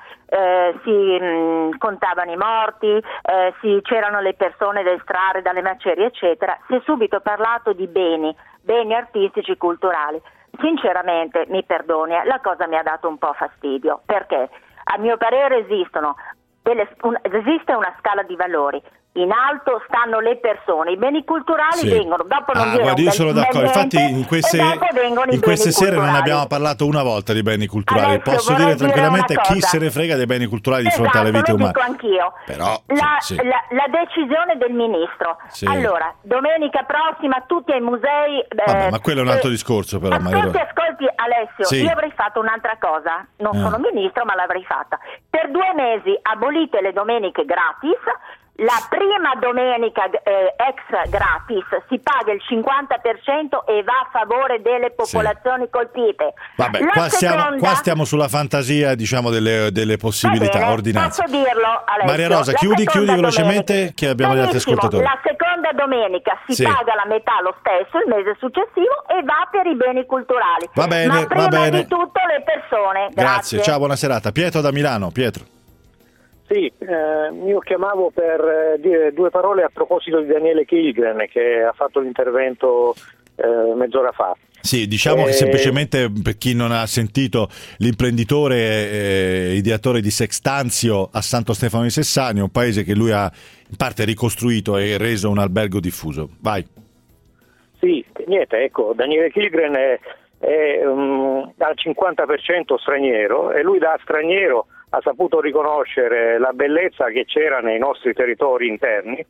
si contavano i morti, c'erano le persone da estrarre dalle macerie, eccetera, si è subito parlato di beni artistici, culturali. Sinceramente, mi perdoni, la cosa mi ha dato un po' fastidio, perché a mio parere esiste una scala di valori. in alto stanno le persone, i beni culturali vengono, dopo non viene guarda, io sono d'accordo, infatti in queste sere non abbiamo parlato una volta di beni culturali. Alessio, posso dire tranquillamente chi se ne frega dei beni culturali di fronte alle vite umane. Lo dico anch'io. Però, la decisione del ministro. Allora, domenica prossima tutti ai musei. Vabbè, ma quello è un altro discorso, però. Ascolti Alessio, io avrei fatto un'altra cosa, non sono ministro ma l'avrei fatta. Per 2 mesi abolite le domeniche gratis. La prima domenica extra gratis si paga il 50% e va a favore delle popolazioni colpite. Vabbè, qua stiamo sulla fantasia, diciamo, delle possibilità ordinanze. Posso dirlo, Alessio? Maria Rosa, chiudi velocemente che abbiamo gli altri ascoltatori. La seconda domenica si paga la metà lo stesso il mese successivo e va per i beni culturali. Va bene, ma prima di tutto le persone. Grazie, ciao, buona serata. Pietro da Milano, Pietro. Sì, io chiamavo per dire 2 parole a proposito di Daniele Kilgren che ha fatto l'intervento mezz'ora fa. Sì, diciamo che semplicemente per chi non ha sentito, l'imprenditore ideatore di Sextanzio a Santo Stefano di Sessagno, un paese che lui ha in parte ricostruito e reso un albergo diffuso. Vai. Sì, niente, ecco, Daniele Kilgren è al 50% straniero e lui da straniero ha saputo riconoscere la bellezza che c'era nei nostri territori interni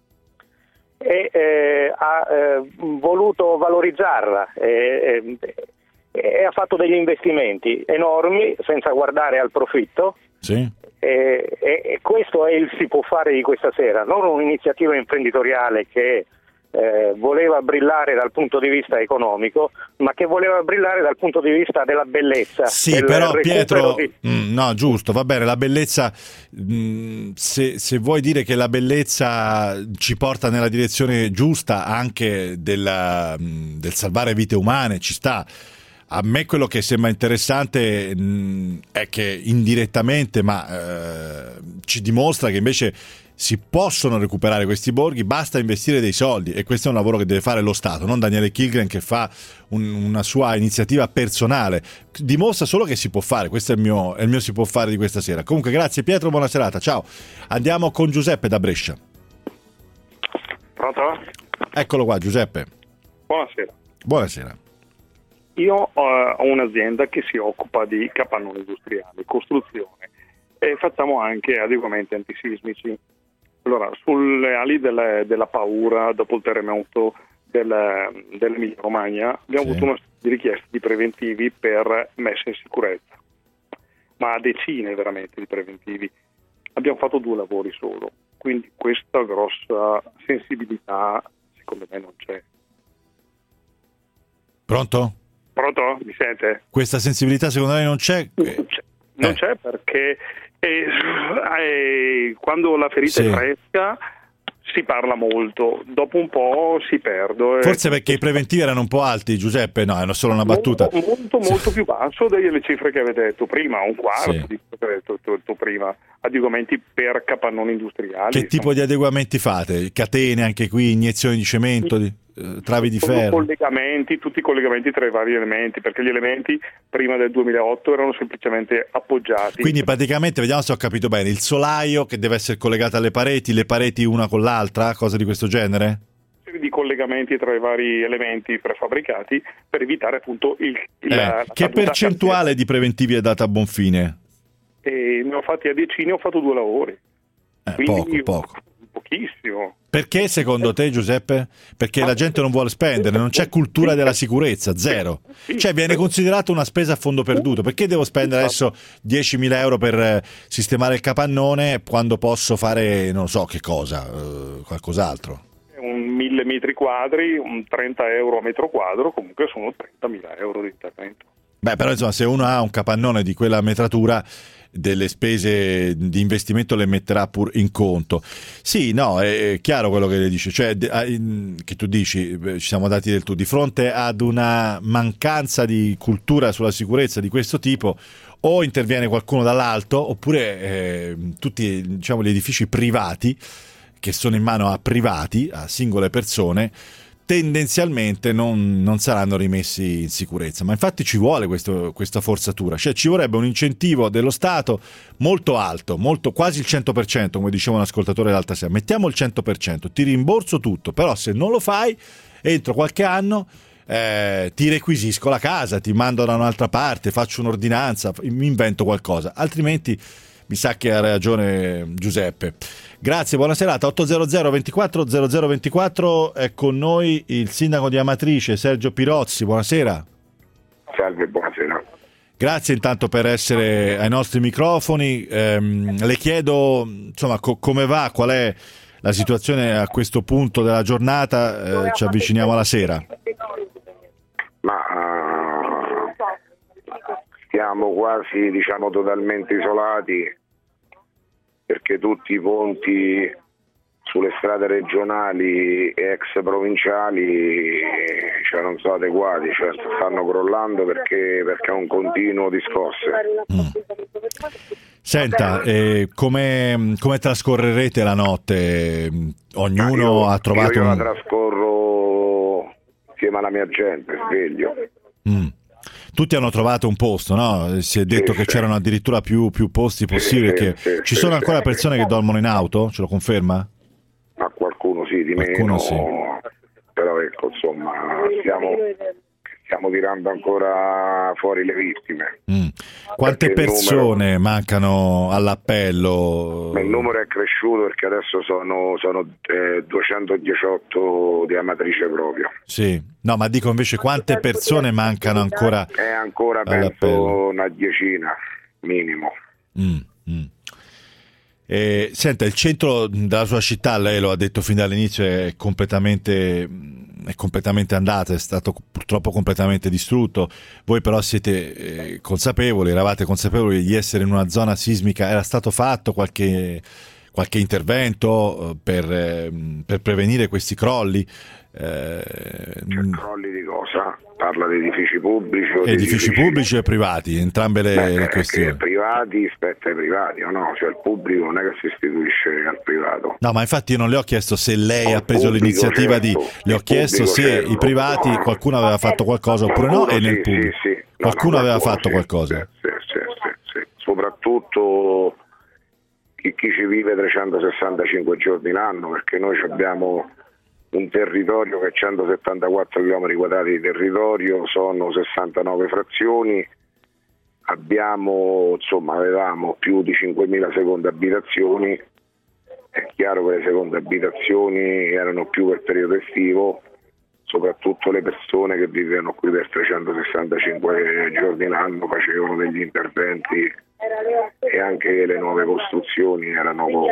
e ha voluto valorizzarla e ha fatto degli investimenti enormi senza guardare al profitto. Sì. E questo è il si può fare di questa sera, non un'iniziativa imprenditoriale che voleva brillare dal punto di vista economico, ma che voleva brillare dal punto di vista della bellezza. Sì, però Pietro, no, giusto, va bene, la bellezza, se vuoi dire che la bellezza ci porta nella direzione giusta anche del salvare vite umane, ci sta. A me quello che sembra interessante è che indirettamente, ma ci dimostra che invece si possono recuperare questi borghi, basta investire dei soldi, e questo è un lavoro che deve fare lo Stato, non Daniele Kilgren che fa una sua iniziativa personale. Dimostra solo che si può fare, questo è il mio si può fare di questa sera. Comunque grazie Pietro, buona serata, ciao. Andiamo con Giuseppe da Brescia. Pronto? Eccolo qua, Giuseppe. Buonasera. Buonasera. Io ho un'azienda che si occupa di capannoni industriali, costruzione, e facciamo anche adeguamenti antisismici. Allora, sulle ali della paura dopo il terremoto dell'Emilia Romagna abbiamo avuto una serie di richieste di preventivi per messa in sicurezza, ma decine veramente di preventivi. Abbiamo fatto 2 lavori solo, quindi questa grossa sensibilità secondo me non c'è. Pronto? Pronto? Mi sente? Questa sensibilità secondo lei non c'è? Non c'è perché quando la ferita è fresca si parla molto, dopo un po' si perde. Forse perché i preventivi erano un po' alti, Giuseppe, no, è solo una battuta. Molto più basso delle cifre che avete detto prima, un quarto di quello che avete detto prima, adeguamenti per capannoni industriali. Che tipo di adeguamenti fate? Catene anche qui, iniezioni di cemento, travi di ferro? Tutti i collegamenti tra i vari elementi, perché gli elementi prima del 2008 erano semplicemente appoggiati. Quindi praticamente, vediamo se ho capito bene, il solaio che deve essere collegato alle pareti, le pareti una con l'altra, cose di questo genere? Di collegamenti tra i vari elementi prefabbricati per evitare appunto che percentuale di preventivi è data a buon fine? Ne ho fatti a decine, ho fatto 2 lavori. Poco. Pochissimo. Perché secondo te, Giuseppe? Perché la gente non vuole spendere, non c'è cultura della sicurezza, zero. Cioè viene considerato una spesa a fondo perduto. Perché devo spendere adesso 10.000 euro per sistemare il capannone quando posso fare non so che cosa, qualcos'altro? Un 1.000 metri quadri, un 30 euro a metro quadro, comunque sono 30.000 euro di intervento. Beh, però insomma, se uno ha un capannone di quella metratura, delle spese di investimento le metterà pur in conto. Sì, no, è chiaro quello che lei dice, cioè che tu dici, ci siamo dati del tu, di fronte ad una mancanza di cultura sulla sicurezza di questo tipo, o interviene qualcuno dall'alto, oppure tutti, diciamo, gli edifici privati che sono in mano a privati, a singole persone, tendenzialmente non saranno rimessi in sicurezza. Ma infatti ci vuole questa forzatura, cioè ci vorrebbe un incentivo dello Stato molto alto, quasi il 100%, come diceva un ascoltatore l'altra sera. Mettiamo il 100%, ti rimborso tutto, però se non lo fai entro qualche anno ti requisisco la casa, ti mando da un'altra parte, faccio un'ordinanza, mi invento qualcosa, altrimenti mi sa che ha ragione Giuseppe. Grazie, buona serata. 800 24 0024 è con noi il sindaco di Amatrice, Sergio Pirozzi. Buonasera. Salve, buonasera. Grazie intanto per essere ai nostri microfoni. Le chiedo insomma come va, qual è la situazione a questo punto della giornata, ci avviciniamo alla sera. Ma siamo quasi totalmente isolati, perché tutti i ponti sulle strade regionali e ex provinciali non sono adeguati, stanno crollando perché è un continuo di scosse. Senta, come trascorrerete la notte? Ognuno ha trovato io la trascorro insieme alla mia gente, sveglio. Tutti hanno trovato un posto, no? Si è detto che c'erano addirittura più posti possibili. Ci sono ancora persone che dormono in auto? Ce lo conferma? Ma qualcuno sì, di qualcuno meno. Sì. Però ecco, insomma, stiamo tirando ancora fuori le vittime. Quante persone mancano all'appello? Il numero è cresciuto perché adesso sono 218 di Amatrice proprio. Sì, no, ma dico invece quante persone mancano ancora? È ancora all'appello? Penso una decina minimo. Senta, il centro della sua città, lei lo ha detto fin dall'inizio, è completamente andato, è stato purtroppo completamente distrutto. Voi però siete eravate consapevoli di essere in una zona sismica. Era stato fatto qualche intervento per prevenire questi crolli? Crolli di cosa? Parla di edifici pubblici o edifici pubblici e privati, entrambe le questioni. Privati spetta ai privati o no? Cioè il pubblico non è che si istituisce al privato. No, ma infatti io non le ho chiesto se lei ha preso l'iniziativa le ho chiesto se i privati qualcuno aveva fatto qualcosa oppure no, e nel pubblico qualcuno aveva fatto qualcosa. Sì. Soprattutto chi ci vive 365 giorni l'anno, perché noi abbiamo un territorio che è 174 km quadrati di territorio, sono 69 frazioni, avevamo più di 5.000 seconde abitazioni. È chiaro che le seconde abitazioni erano più per periodo estivo, soprattutto le persone che vivevano qui per 365 giorni l'anno facevano degli interventi e anche le nuove costruzioni erano con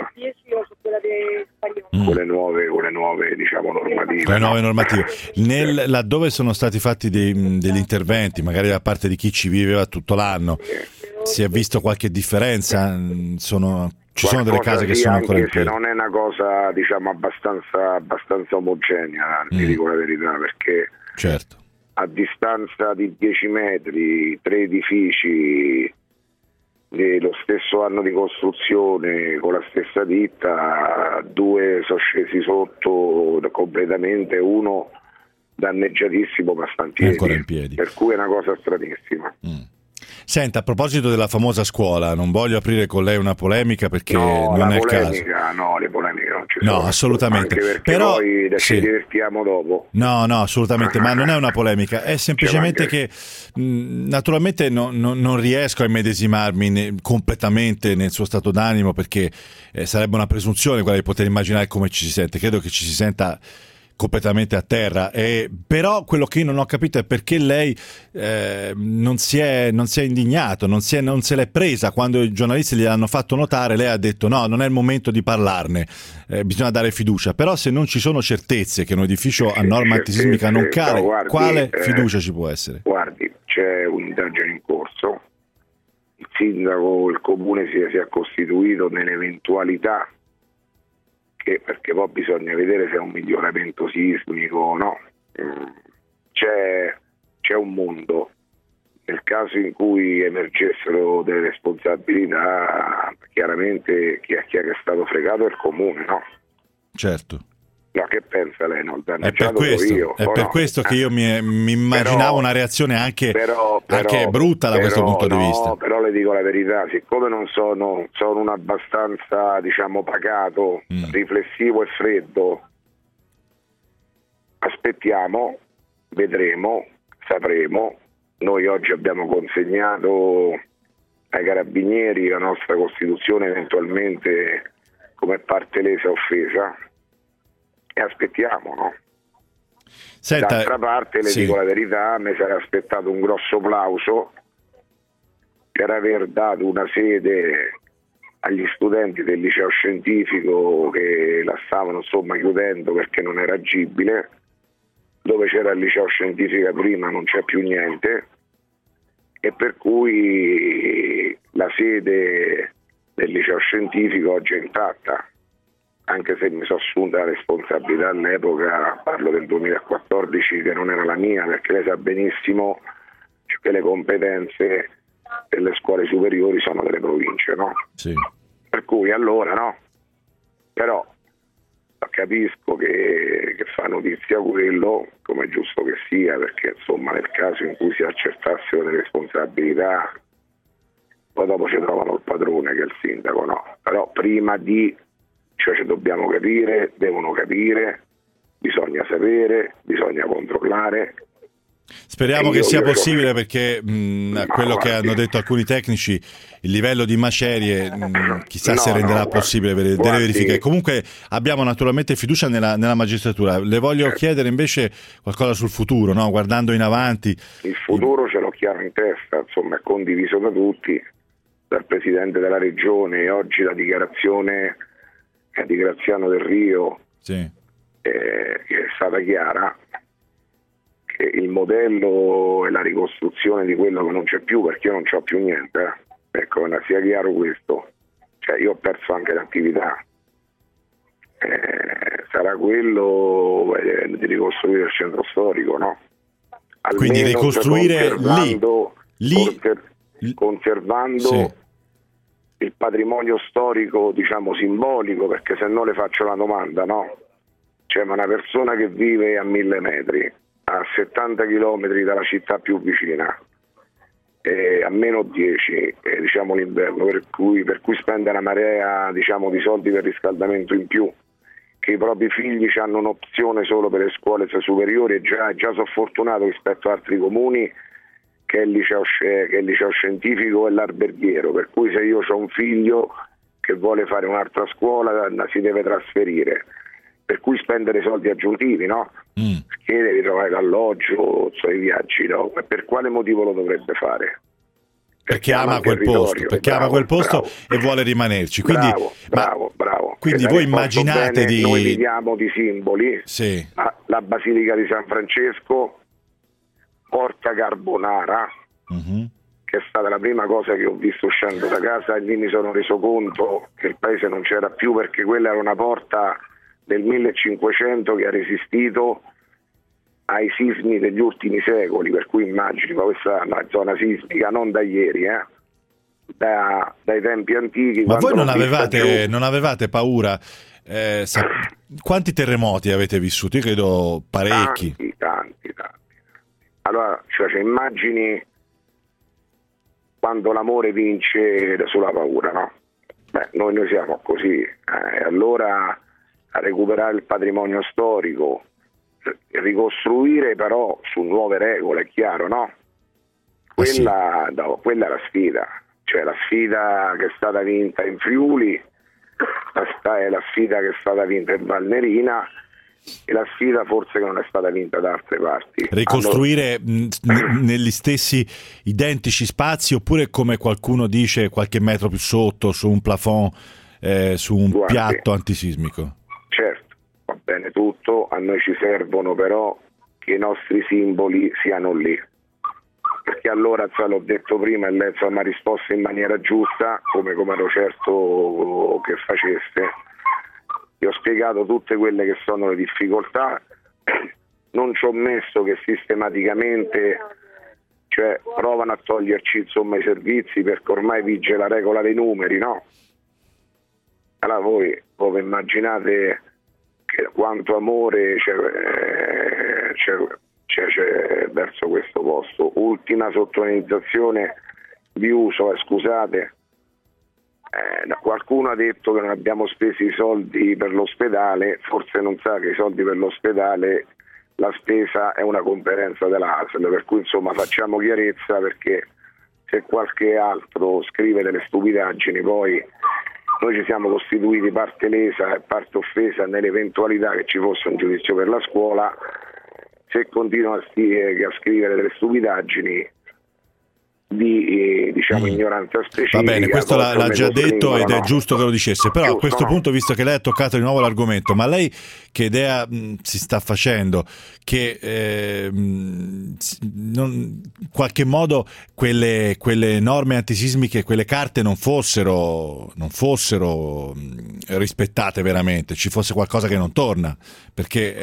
le nuove normative. Le nuove normative. Laddove sono stati fatti degli interventi, magari da parte di chi ci viveva tutto l'anno, si è visto qualche differenza? Ci sono delle case che sono ancora in piedi. Se non è una cosa abbastanza omogenea, ti dico la verità, perché certo, a distanza di 10 metri, 3 edifici dello stesso anno di costruzione con la stessa ditta, 2 sono scesi sotto completamente, uno danneggiatissimo, ma sta in piedi, per cui è una cosa stranissima. Senta, a proposito della famosa scuola, non voglio aprire con lei una polemica perché non è il caso. No, le polemiche non ci sono. No, assolutamente. Anche perché però poi ci divertiamo dopo. No, assolutamente, ma non è una polemica, è semplicemente che naturalmente non riesco a immedesimarmi completamente nel suo stato d'animo, perché sarebbe una presunzione quella di poter immaginare come ci si sente. Credo che ci si senta completamente a terra, però quello che io non ho capito è perché lei non si è indignato, non se l'è presa quando i giornalisti gliel'hanno fatto notare. Lei ha detto no, non è il momento di parlarne, bisogna dare fiducia. Però se non ci sono certezze che un edificio a norma antisismica non cade, quale fiducia ci può essere? Guardi, c'è un'indagine in corso, il sindaco, il comune si è costituito nell'eventualità, perché poi bisogna vedere se è un miglioramento sismico o no. C'è un mondo. Nel caso in cui emergessero delle responsabilità, chiaramente chi è che è stato fregato è il comune, no? Certo. No, che pensa lei? No? È per questo che io mi immaginavo una reazione anche brutta da questo punto di vista. Però le dico la verità, siccome non sono un abbastanza, diciamo, pacato, riflessivo e freddo, aspettiamo, vedremo, sapremo. Noi oggi abbiamo consegnato ai carabinieri la nostra Costituzione eventualmente come parte lesa offesa e aspettiamo, no? Senta, d'altra parte le dico la verità, mi sarei aspettato un grosso plauso per aver dato una sede agli studenti del liceo scientifico che la stavano insomma chiudendo perché non era agibile. Dove c'era il liceo scientifico prima non c'è più niente, e per cui la sede del liceo scientifico oggi è intatta, anche se mi sono assunta la responsabilità all'epoca, parlo del 2014, che non era la mia, perché lei sa benissimo che le competenze delle scuole superiori sono delle province, no? Sì. Per cui allora no, però capisco che fa notizia quello, come è giusto che sia, perché insomma nel caso in cui si accertassero le responsabilità poi dopo ci trovano il padrone che è il sindaco, no? Però prima ci dobbiamo capire, devono capire, bisogna sapere, bisogna controllare. Speriamo che sia possibile, perché quello che hanno detto alcuni tecnici, il livello di macerie, chissà se renderà possibile delle verifiche. Comunque abbiamo naturalmente fiducia nella magistratura. Le voglio chiedere invece qualcosa sul futuro, no? Guardando in avanti. Il futuro ce l'ho chiaro in testa, insomma è condiviso da tutti, dal Presidente della Regione, e oggi la dichiarazione di Graziano Del Rio, che è stata chiara, che il modello e la ricostruzione di quello che non c'è più, perché io non c'ho più niente, ecco, sia chiaro questo, cioè io ho perso anche l'attività, sarà quello di ricostruire il centro storico, no? Almeno, quindi ricostruire conservando il patrimonio storico, diciamo, simbolico, perché se no le faccio la domanda, no? Cioè, ma una persona che vive a 1000 metri, a 70 chilometri dalla città più vicina, a meno 10, diciamo l'inverno, per cui spende una marea, diciamo, di soldi per riscaldamento in più, che i propri figli hanno un'opzione solo per le scuole superiori, e già sono fortunato rispetto ad altri comuni che è il liceo scientifico e l'alberghiero, per cui se io ho un figlio che vuole fare un'altra scuola si deve trasferire, per cui spendere soldi aggiuntivi, no? Perché devi trovare l'alloggio, i viaggi, no? Per quale motivo lo dovrebbe fare? Perché ama quel posto, e vuole rimanerci. Quindi, bravo. Quindi voi immaginate noi viviamo di simboli, la Basilica di San Francesco, Porta Carbonara, che è stata la prima cosa che ho visto uscendo da casa, e lì mi sono reso conto che il paese non c'era più, perché quella era una porta del 1500 che ha resistito ai sismi degli ultimi secoli, per cui immagini, ma questa è una zona sismica non da ieri, dai tempi antichi. Ma voi non avevate paura? Quanti terremoti avete vissuto? Io credo parecchi. Tanti. Allora, cioè immagini quando l'amore vince sulla paura, no? Noi siamo così, allora a recuperare il patrimonio storico, ricostruire però su nuove regole, è chiaro, no? Quella è la sfida, cioè la sfida che è stata vinta in Friuli, è la sfida che è stata vinta in Valnerina, e la sfida forse che non è stata vinta da altre parti. Ricostruire negli stessi identici spazi, oppure, come qualcuno dice, qualche metro più sotto, su un plafond, su un piatto antisismico? Certo, va bene tutto, a noi ci servono però che i nostri simboli siano lì, perché allora, l'ho detto prima, e lei mi ha risposto in maniera giusta, come ero certo che facesse. Gli ho spiegato tutte quelle che sono le difficoltà, non ci ho messo che sistematicamente, cioè, provano a toglierci insomma i servizi, perché ormai vige la regola dei numeri, no? Allora voi immaginate quanto amore c'è verso questo posto. Ultima sottolineazione di uso, scusate, qualcuno ha detto che non abbiamo speso i soldi per l'ospedale, forse non sa che i soldi per l'ospedale, la spesa è una competenza dell'ASL, per cui insomma facciamo chiarezza, perché se qualche altro scrive delle stupidaggini, poi noi ci siamo costituiti parte lesa e parte offesa nell'eventualità che ci fosse un giudizio per la scuola. Se continua a scrivere delle stupidaggini di ignoranza specifica. Va bene, questo l'ha già detto ed è giusto che lo dicesse, però a questo punto, visto che lei ha toccato di nuovo l'argomento, ma lei che idea si sta facendo che in qualche modo quelle norme antisismiche, quelle carte non fossero rispettate veramente, ci fosse qualcosa che non torna? Perché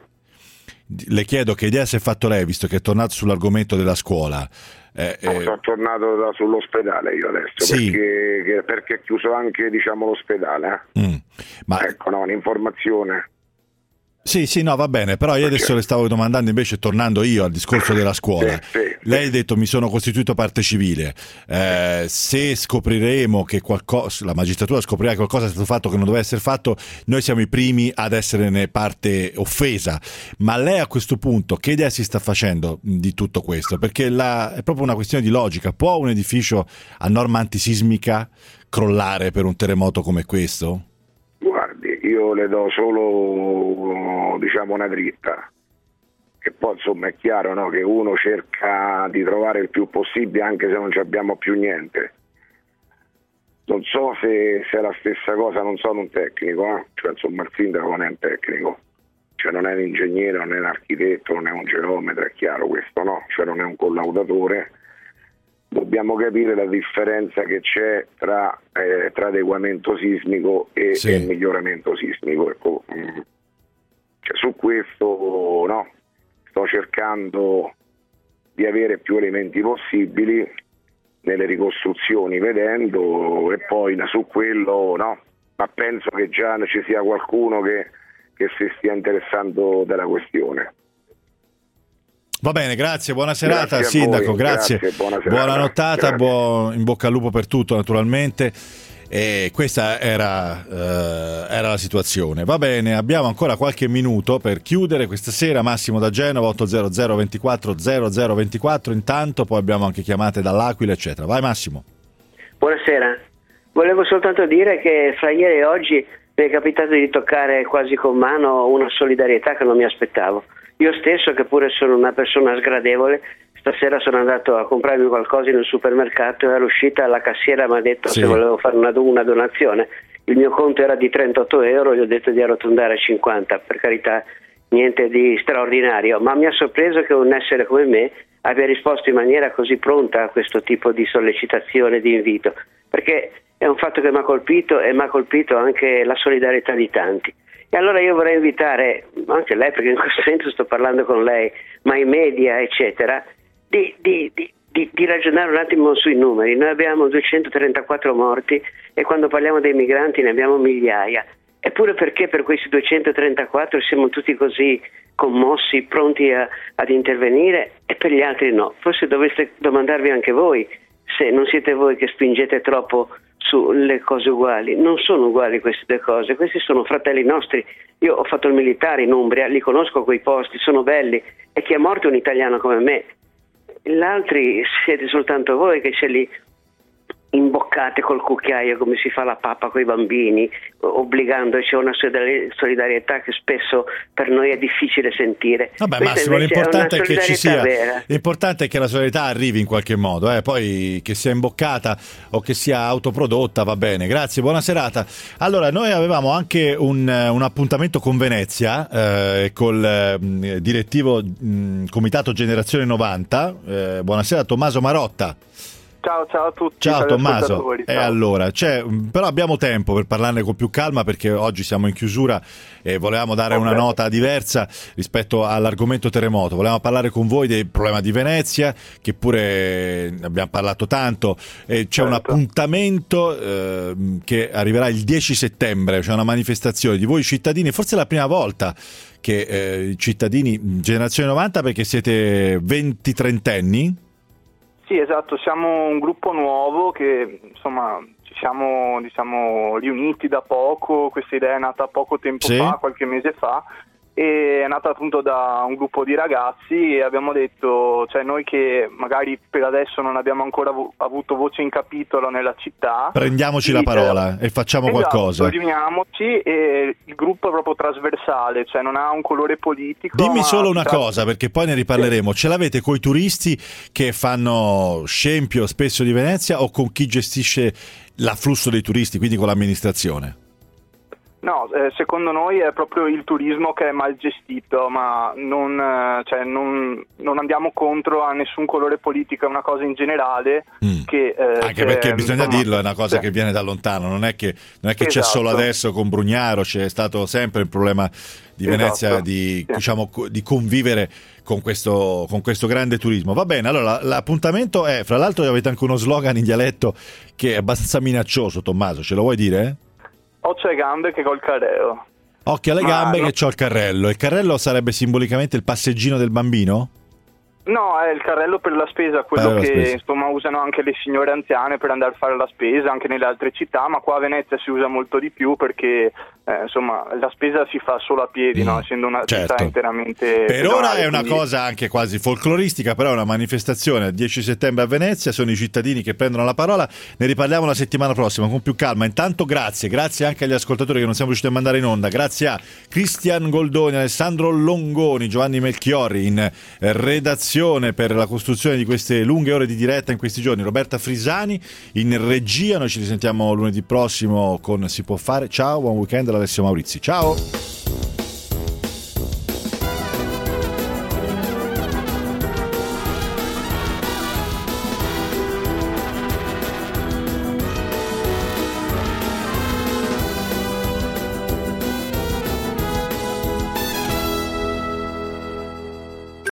le chiedo che idea si è fatto lei, visto che è tornato sull'argomento della scuola. Sono tornato sull'ospedale io adesso, sì. perché è chiuso anche l'ospedale. Ma ecco, un'informazione. Sì, no, va bene, però io adesso le stavo domandando invece, tornando io al discorso della scuola. Lei ha detto mi sono costituito parte civile, se scopriremo che la magistratura scoprirà che qualcosa è stato fatto che non doveva essere fatto, noi siamo i primi ad esserne parte offesa, ma lei a questo punto che idea si sta facendo di tutto questo? Perché è proprio una questione di logica. Può un edificio a norma antisismica crollare per un terremoto come questo? Guardi, io le do solo una dritta, che poi insomma è chiaro, no, che uno cerca di trovare il più possibile anche se non ci abbiamo più niente. Non so se è la stessa cosa, non sono un tecnico, cioè insomma il sindaco non è un tecnico, cioè non è un ingegnere, non è un architetto, non è un geometra, è chiaro questo, no? Cioè non è un collaudatore. Dobbiamo capire la differenza che c'è tra adeguamento sismico e miglioramento sismico. Ecco, su questo sto cercando di avere più elementi possibili nelle ricostruzioni, vedendo, e poi su quello ma penso che già ci sia qualcuno che si stia interessando della questione. Va bene, grazie, buona serata Sindaco, grazie. Buona nottata, in bocca al lupo per tutto naturalmente. E questa era la situazione. Va bene, abbiamo ancora qualche minuto per chiudere questa sera. Massimo da Genova 800 24 0024. Intanto poi abbiamo anche chiamate dall'Aquila eccetera. Vai Massimo. Buonasera, volevo soltanto dire che fra ieri e oggi mi è capitato di toccare quasi con mano una solidarietà che non mi aspettavo. Io stesso, che pure sono una persona sgradevole, stasera sono andato a comprarmi qualcosa in un supermercato e all'uscita la cassiera mi ha detto se volevo fare una donazione. Il mio conto era di 38 euro, gli ho detto di arrotondare a 50, per carità, niente di straordinario, ma mi ha sorpreso che un essere come me abbia risposto in maniera così pronta a questo tipo di sollecitazione, di invito, perché è un fatto che mi ha colpito e mi ha colpito anche la solidarietà di tanti. E allora io vorrei invitare anche lei, perché in questo momento sto parlando con lei, ma i media eccetera, di ragionare un attimo sui numeri. Noi abbiamo 234 morti e quando parliamo dei migranti ne abbiamo migliaia. Eppure perché per questi 234 siamo tutti così commossi, pronti ad intervenire, e per gli altri no? Forse dovreste domandarvi anche voi se non siete voi che spingete troppo sulle cose uguali. Non sono uguali queste due cose, questi sono fratelli nostri. Io ho fatto il militare in Umbria, li conosco quei posti, sono belli, e chi è morto è un italiano come me. Gli altri siete soltanto voi che ce li imboccate col cucchiaio come si fa la pappa coi bambini, obbligandoci a una solidarietà che spesso per noi è difficile sentire. Vabbè Massimo, l'importante è che ci sia vera. L'importante è che la solidarietà arrivi in qualche modo, poi che sia imboccata o che sia autoprodotta va bene. Grazie, buona serata. Allora, noi avevamo anche un appuntamento con Venezia col direttivo Comitato Generazione 90. Buonasera Tommaso Marotta. Ciao a tutti. Ciao Tommaso. E allora, però abbiamo tempo per parlarne con più calma, perché oggi siamo in chiusura e volevamo dare una nota diversa rispetto all'argomento terremoto. Volevamo parlare con voi del problema di Venezia, che pure abbiamo parlato tanto. C'è un appuntamento che arriverà il 10 settembre, c'è una manifestazione di voi cittadini, forse è la prima volta che i cittadini generazione 90, perché siete 20-30enni. Sì, esatto, siamo un gruppo nuovo che insomma ci siamo riuniti da poco. Questa idea è nata poco tempo fa, qualche mese fa, e è nata appunto da un gruppo di ragazzi, e abbiamo detto, cioè noi che magari per adesso non abbiamo ancora avuto voce in capitolo nella città, prendiamoci la parola e facciamo qualcosa. Riuniamoci, e il gruppo è proprio trasversale, cioè non ha un colore politico. Dimmi solo una cosa, perché poi ne riparleremo. Ce l'avete coi turisti che fanno scempio spesso di Venezia, o con chi gestisce l'afflusso dei turisti, quindi con l'amministrazione? No, secondo noi è proprio il turismo che è mal gestito, ma non andiamo contro a nessun colore politico, è una cosa in generale che anche perché bisogna dirlo, è una cosa che viene da lontano, non è che c'è solo adesso con Brugnaro, c'è stato sempre il problema di Venezia di convivere con questo grande turismo. Va bene, allora l'appuntamento è, fra l'altro avete anche uno slogan in dialetto che è abbastanza minaccioso. Tommaso, ce lo vuoi dire? Occhio alle gambe che col carrello. Occhio alle gambe che c'ho il carrello. Il carrello sarebbe simbolicamente il passeggino del bambino? No, è il carrello per la spesa, quello che insomma usano anche le signore anziane per andare a fare la spesa anche nelle altre città, ma qua a Venezia si usa molto di più perché insomma la spesa si fa solo a piedi, no? Essendo una città interamente per ora è una cosa anche quasi folcloristica, però è una manifestazione il 10 settembre a Venezia, sono i cittadini che prendono la parola. Ne riparliamo la settimana prossima con più calma. Intanto grazie anche agli ascoltatori che non siamo riusciti a mandare in onda, grazie a Cristian Goldoni, Alessandro Longoni, Giovanni Melchiorri in redazione per la costruzione di queste lunghe ore di diretta in questi giorni, Roberta Frisani in regia. Noi ci risentiamo lunedì prossimo con Si può fare. Ciao, buon weekend da Alessio Maurizi. Ciao.